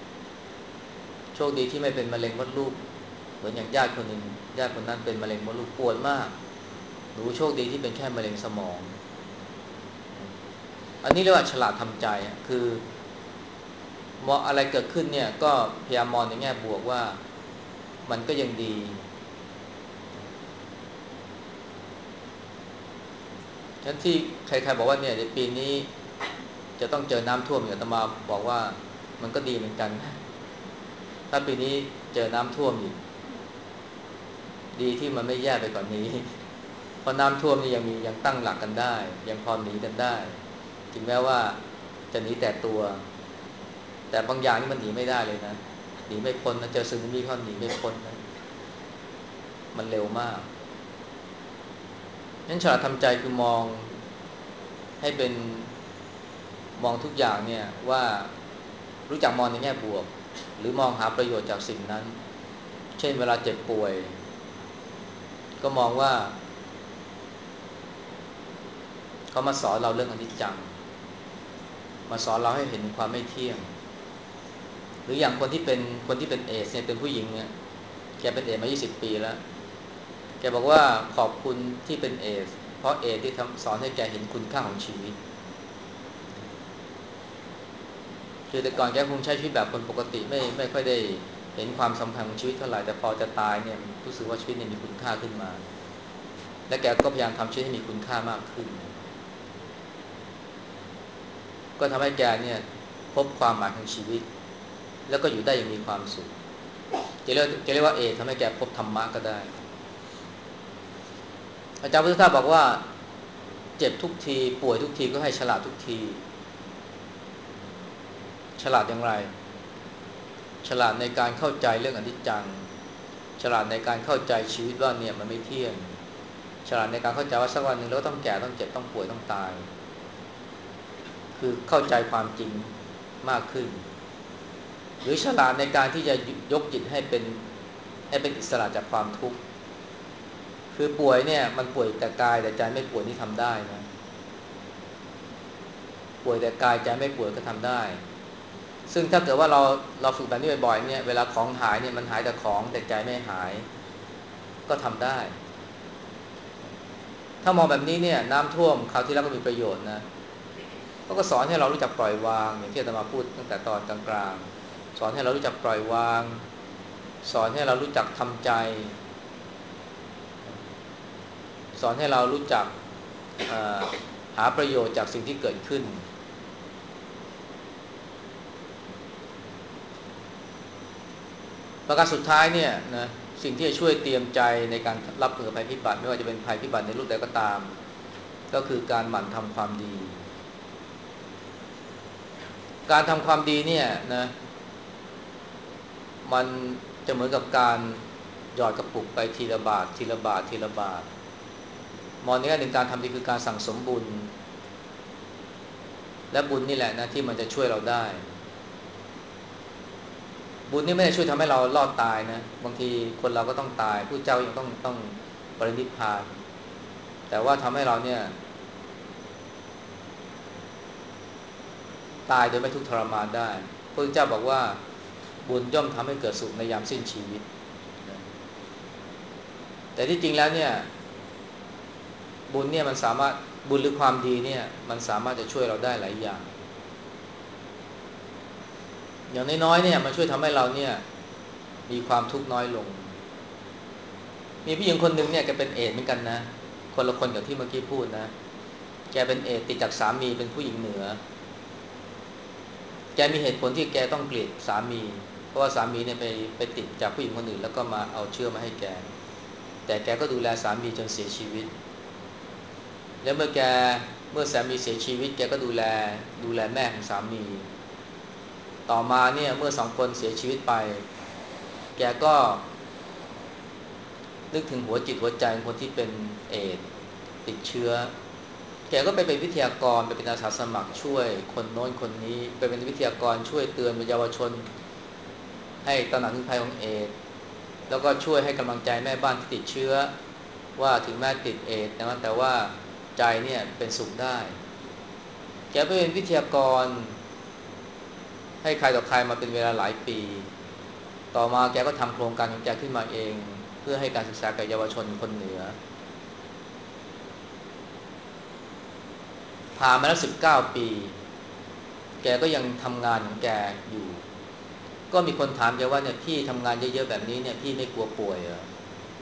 ที่ไม่เป็นมะเร็งมดลูกเหมือนอย่างญาติคนนึงญาติคนนั้นเป็นมะเร็งมดลูกปวดมากหนูโชคดีที่เป็นแค่มะเร็งสมองอันนี้เรียกว่าฉลาดทำใจคือมองอะไรเกิดขึ้นเนี่ยก็พยายามมองในแง่บวกว่ามันก็ยังดีฉะนั้นที่ใครๆบอกว่าเนี่ยในปีนี้จะต้องเจอน้ำท่วมอย่างอาตมาบอกว่ามันก็ดีเหมือนกันถ้าปีนี้เจอน้ำท่วมอีกดีที่มันไม่แย่ไปกว่านนี้เพราะน้ำท่วมนี่ยังตั้งหลักกันได้ยังพอหนีกันได้ถึงแม้ว่าจะหนีแต่ตัวแต่บางอย่างนี่มันหนีไม่ได้เลยนะหนีไม่พ้นนะเจอสึนามิเขาหนีไม่พ้นนะมันเร็วมากงั้นฉลาดทำใจคือมองให้เป็นมองทุกอย่างเนี่ยว่ารู้จักมองในแง่บวกหรือมองหาประโยชน์จากสิ่งนั้นเช่นเวลาเจ็บป่วยก็มองว่าเขามาสอนเราเรื่องอนิจจังมาสอนเราให้เห็นความไม่เที่ยงหรืออย่างคนที่เป็นเอสเนี่ยเป็นผู้หญิงเนี่ยแกเป็นเอสมา20 ปีแล้วแกบอกว่าขอบคุณที่เป็นเอสเพราะเอสที่สอนให้แกเห็นคุณค่าของชีวิตคือแต่ก่อนแกคงใช้ชีวิตแบบคนปกติไม่ค่อยได้เห็นความสำคัญของชีวิตเท่าไหร่แต่พอจะตายเนี่ยรู้สึกว่าชีวิตเนี่ยมีคุณค่าขึ้นมาและแกก็พยายามทำชีวิตให้มีคุณค่ามากขึ้นก็ทำให้แกเนี่ยพบความหมายของชีวิตแล้วก็อยู่ได้อย่างมีความสุขจะเรียกว่าเอทำให้แกพบธรรมะก็ได้อาจารย์พุทธทาสบอกว่าเจ็บทุกทีป่วยทุกทีก็ให้ฉลาดทุกทีฉลาดอย่างไรฉลาดในการเข้าใจเรื่องอนิจจังฉลาดในการเข้าใจชีวิตว่าเนี่ยมันไม่เที่ยงฉลาดในการเข้าใจว่าสักวันหนึ่งเราต้องแก่ต้องเจ็บต้องป่วยต้องตายคือเข้าใจความจริงมากขึ้นหรือฉลาดในการที่จะยกจิตให้เป็นอิสระจากความทุกข์คือป่วยเนี่ยมันป่วยแต่กายแต่ใจไม่ป่วยนี่ทำได้นะป่วยแต่กายใจไม่ป่วยก็ทำได้ซึ่งถ้าเกิดว่าเราฝึกแบบนี้บ่อยๆเนี่ยเวลาของหายเนี่ยมันหายแต่ของแต่ใจไม่หายก็ทำได้ถ้ามองแบบนี้เนี่ยน้ำท่วมคราวที่แล้วก็มีประโยชน์นะเขาก็สอนให้เรารู้จักปล่อยวางอย่างที่อาตมาพูดตั้งแต่ตอนกลางๆสอนให้เรารู้จักปล่อยวางสอนให้เรารู้จักทำใจสอนให้เรารู้จักหาประโยชน์จากสิ่งที่เกิดขึ้นประการสุดท้ายเนี่ยนะสิ่งที่จะช่วยเตรียมใจในการรับมือภัยพิบัติไม่ว่าจะเป็นภัยพิบัติในรูปใดก็ตามก็คือการหมั่นทำความดีการทำความดีเนี่ยนะมันจะเหมือนกับการหยอดกระปุกไปทีละบาททีละบาททีละบาทมองในแง่หนึ่งการทำดีคือการสั่งสมบุญและบุญนี่แหละนะที่มันจะช่วยเราได้บุญนี่ไม่ได้ช่วยทำให้เรารอดตายนะบางทีคนเราก็ต้องตายผู้เจ้ายังต้องปรินิพพานแต่ว่าทำให้เราเนี่ยตายโดยไม่ทุกข์ทรมานได้พระพุทธเจ้าบอกว่าบุญย่อมทำให้เกิดสุขในยามสิ้นชีวิตนะแต่ที่จริงแล้วเนี่ยบุญเนี่ยมันสามารถบุญหรือความดีเนี่ยมันสามารถจะช่วยเราได้หลายอย่างอย่างน้อยๆเนี่ยมันช่วยทำให้เราเนี่ยมีความทุกข์น้อยลงมีผู้หญิงคนหนึ่งเนี่ยแกเป็นเอดส์เหมือนกันนะคนละคนกับที่เมื่อกี้พูดนะแกเป็นเอดส์ติดจากสามีเป็นผู้หญิงเหนือแกมีเหตุผลที่แกต้องเกลียดสามีเพราะว่าสามีเนี่ยไปติดจากผู้หญิงคนอื่นแล้วก็มาเอาเชื้อมาให้แกแต่แกก็ดูแลสามีจนเสียชีวิตแล้วเมื่อสามีเสียชีวิตแกก็ดูแลแม่ของสามีต่อมาเนี่ยเมื่อสองคนเสียชีวิตไปแกก็นึกถึงหัวจิตหัวใจของคนที่เป็นเอดส์ติดเชื้อแกก็ไปเป็นวิทยากรไปเป็นอาสาสมัครช่วยคนโน้นคนนี้ไปเป็นวิทยากรช่วยเตือนเยาวชนให้ตระหนักถึงภัยของเอดส์แล้วก็ช่วยให้กำลังใจแม่บ้านที่ติดเชื้อว่าถึงแม้ติดเอดส์นะแต่ว่าใจเนี่ยเป็นสุขได้แกไปเป็นวิทยากรให้ใครต่อใครมาเป็นเวลาหลายปีต่อมาแกก็ทำโครงการของแกขึ้นมาเองเพื่อให้การศึกษาแก่เยาวชนคนเหนือผ่านมาแล้ว19 ปีแกก็ยังทำงานของแกอยู่ก็มีคนถามแกว่าเนี่ยพี่ทำงานเยอะๆแบบนี้เนี่ยพี่ไม่กลัวป่วยเหรอ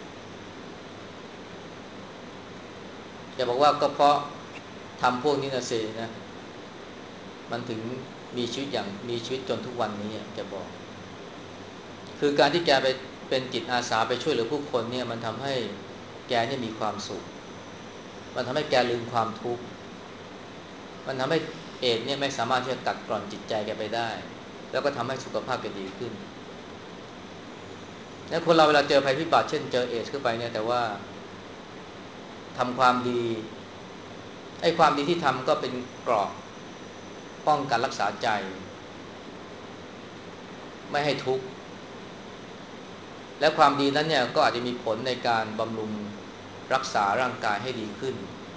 แกบอกว่าก็เพราะทำพวกนี้นะสินะมันถึงมีชีวิตจนทุกวันนี้แกบอกคือการที่แกไปเป็นจิตอาสาไปช่วยเหลือผู้คนเนี่ยมันทำให้แกเนี่ยมีความสุขมันทำให้แกลืมความทุกข์มันทำให้เอดส์เนี่ยไม่สามารถที่จะกัดกร่อนจิตใจแกไปได้แล้วก็ทำให้สุขภาพแกดีขึ้นและคนเราเวลาเจอภัยพิบัติเช่นเจอเอดส์ขึ้นไปเนี่ยแต่ว่าทำความดีไอ้ความดีที่ทำก็เป็นเกราะป้องกันรักษาใจไม่ให้ทุกข์และความดีนั้นเนี่ยก็อาจจะมีผลในการบำรุงรักษาร่างกายให้ดีขึ้น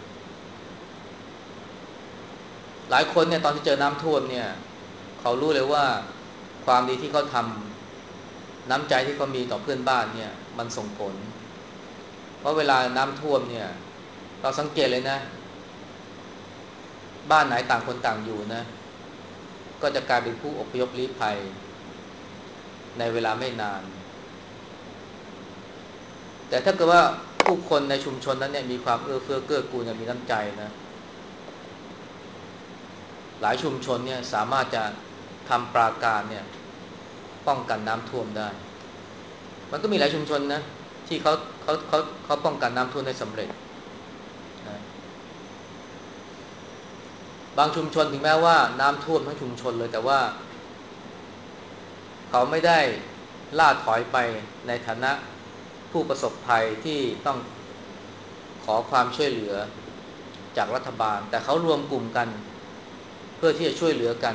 หลายคนเนี่ยตอนที่เจอน้ำท่วมเนี่ยเขารู้เลยว่าความดีที่เขาทำน้ำใจที่เขามีต่อเพื่อนบ้านเนี่ยมันส่งผลเพราะเวลาน้ำท่วมเนี่ยเราสังเกตเลยนะบ้านไหนต่างคนต่างอยู่นะก็จะกลายเป็นผู้อพยพลี้ภัยในเวลาไม่นานแต่ถ้าเกิดว่าผู้คนในชุมชนนั้นเนี่ยมีความเอื้อเฟื้อเกื้อกูลมีน้ำใจนะหลายชุมชนเนี่ยสามารถจะทำปราการเนี่ยป้องกันน้ำท่วมได้มันก็มีหลายชุมชนนะที่เขาป้องกันน้ำท่วมได้สำเร็จนะบางชุมชนถึงแม้ว่าน้ำท่วมทั้งชุมชนเลยแต่ว่าเขาไม่ได้ล่าถอยไปในฐานะผู้ประสบภัยที่ต้องขอความช่วยเหลือจากรัฐบาลแต่เขารวมกลุ่มกันเพื่อที่จะช่วยเหลือกัน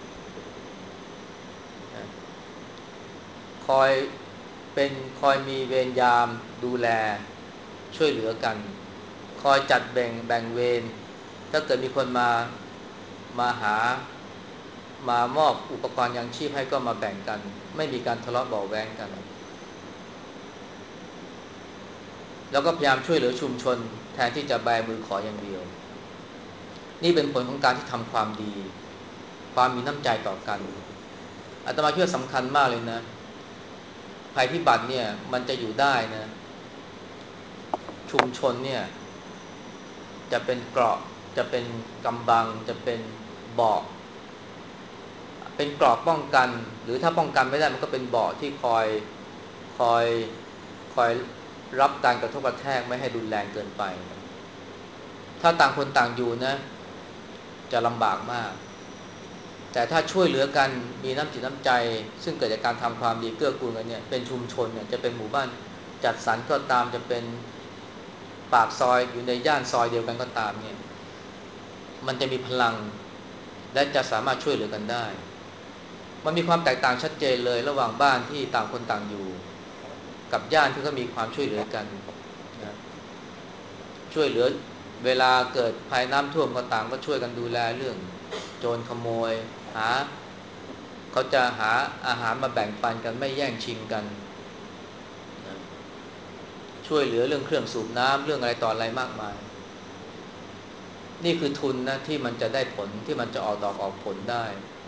นะคอยคอยมีเวรยามดูแลช่วยเหลือกันคอยจัดแบ่งเวรถ้าเกิดมีคนมาหามามอบอุปกรณ์ยังชีพให้ก็มาแบ่งกันไม่มีการทะเลาะเบาะแว้งกันแล้วก็พยายามช่วยเหลือชุมชนแทนที่จะแบมือขออย่างเดียวนี่เป็นผลของการที่ทำความดีความมีน้ำใจต่อกันอาตมาคิดว่าสำคัญมากเลยนะภัยพิบัติเนี่ยมันจะอยู่ได้นะชุมชนเนี่ยจะเป็นเกราะจะเป็นกำบังจะเป็นเบาะเป็นเกราะป้องกันหรือถ้าป้องกันไม่ได้มันก็เป็นเบาะที่คอยคอยรับการกระทบกระแทกไม่ให้รุนแรงเกินไปถ้าต่างคนต่างอยู่นะจะลำบากมากแต่ถ้าช่วยเหลือกันมีน้ำจิตน้ำใจซึ่งเกิดจากการทำความดีเกื้อกูลกันเนี่ยเป็นชุมชนเนี่ยจะเป็นหมู่บ้านจัดสรรก็ตามจะเป็นปากซอยอยู่ในย่านซอยเดียวกันก็ตามเนี่ยมันจะมีพลังและจะสามารถช่วยเหลือกันได้มันมีความแตกต่างชัดเจนเลยระหว่างบ้านที่ต่างคนต่างอยู่กับย่านที่ก็มีความช่วยเหลือกันนะช่วยเหลือเวลาเกิดภัยน้ำท่วมก็ต่างก็ช่วยกันดูแลเรื่องโจรขโมยหาเขาจะหาอาหารมาแบ่งปันกันไม่แย่งชิงกันนะช่วยเหลือเรื่องเครื่องสูบน้ำเรื่องอะไรต่ออะไรมากมายนี่คือทุนนะที่มันจะได้ผลที่มันจะออกดอกออกผลได้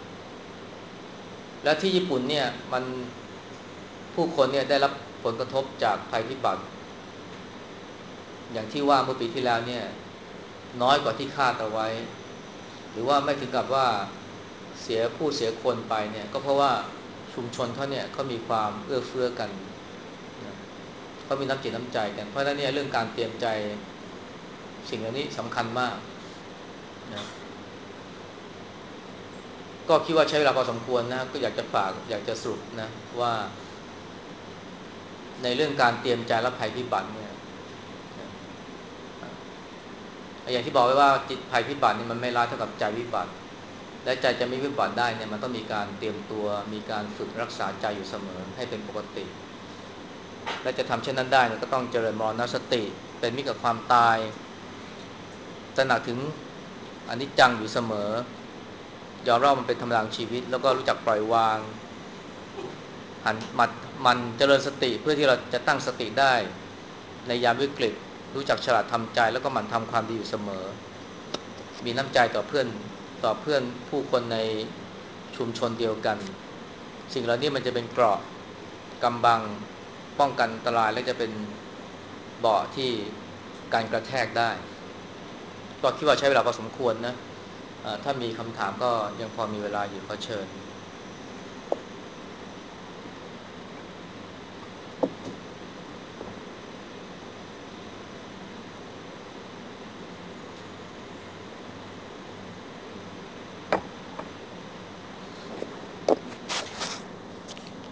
และที่ญี่ปุ่นเนี่ยมันผู้คนเนี่ยได้รับผลกระทบจากภัยพิบัติอย่างที่ว่าเมื่อปีที่แล้วเนี่ยน้อยกว่าที่คาดเอาไว้หรือว่าไม่ถึงกับว่าเสียผู้เสียคนไปเนี่ยก็เพราะว่าชุมชนเขาเนี่ยเขามีความเอื้อเฟื้อกันนะเขามีน้ำจิตน้ำใจกันเพราะฉะนั้นเนี่ยเรื่องการเตรียมใจสิ่งเหล่านี้สำคัญมากนะก็คิดว่าใช้เวลาพอสมควรนะก็อยากจะฝากอยากจะสรุปนะว่าในเรื่องการเตรียมใจรับภัยพิบัติเนี่ยอย่างที่บอกไว้ว่าจิตภัยพิบัตินี่มันไม่ร้ายเท่ากับใจวิบัติและใจจะไม่วิบัติได้เนี่ยมันต้องมีการเตรียมตัวมีการฝึกรักษาใจอยู่เสมอให้เป็นปกติและจะทำเช่นนั้นได้เนี่ยก็ต้องเจริญมรณสติเป็นมิตรกับความตายตระหนักถึงอนิจจังอยู่เสมอยอมรับมันเป็นธรรมดาของชีวิตแล้วก็รู้จักปล่อยวางหันมันเจริญสติเพื่อที่เราจะตั้งสติได้ในยามวิกฤตรู้จักฉลาดทำใจแล้วก็หมั่นทำความดีอยู่เสมอมีน้ำใจต่อเพื่อนผู้คนในชุมชนเดียวกันสิ่งเหล่านี้มันจะเป็นเกราะกำบังป้องกันอันตรายและจะเป็นเบาะที่การกระแทกได้ก็คิดว่าใช้เวลาพอสมควรนะถ้ามีคำถามก็ยังพอมีเวลาอยู่ขอเชิญ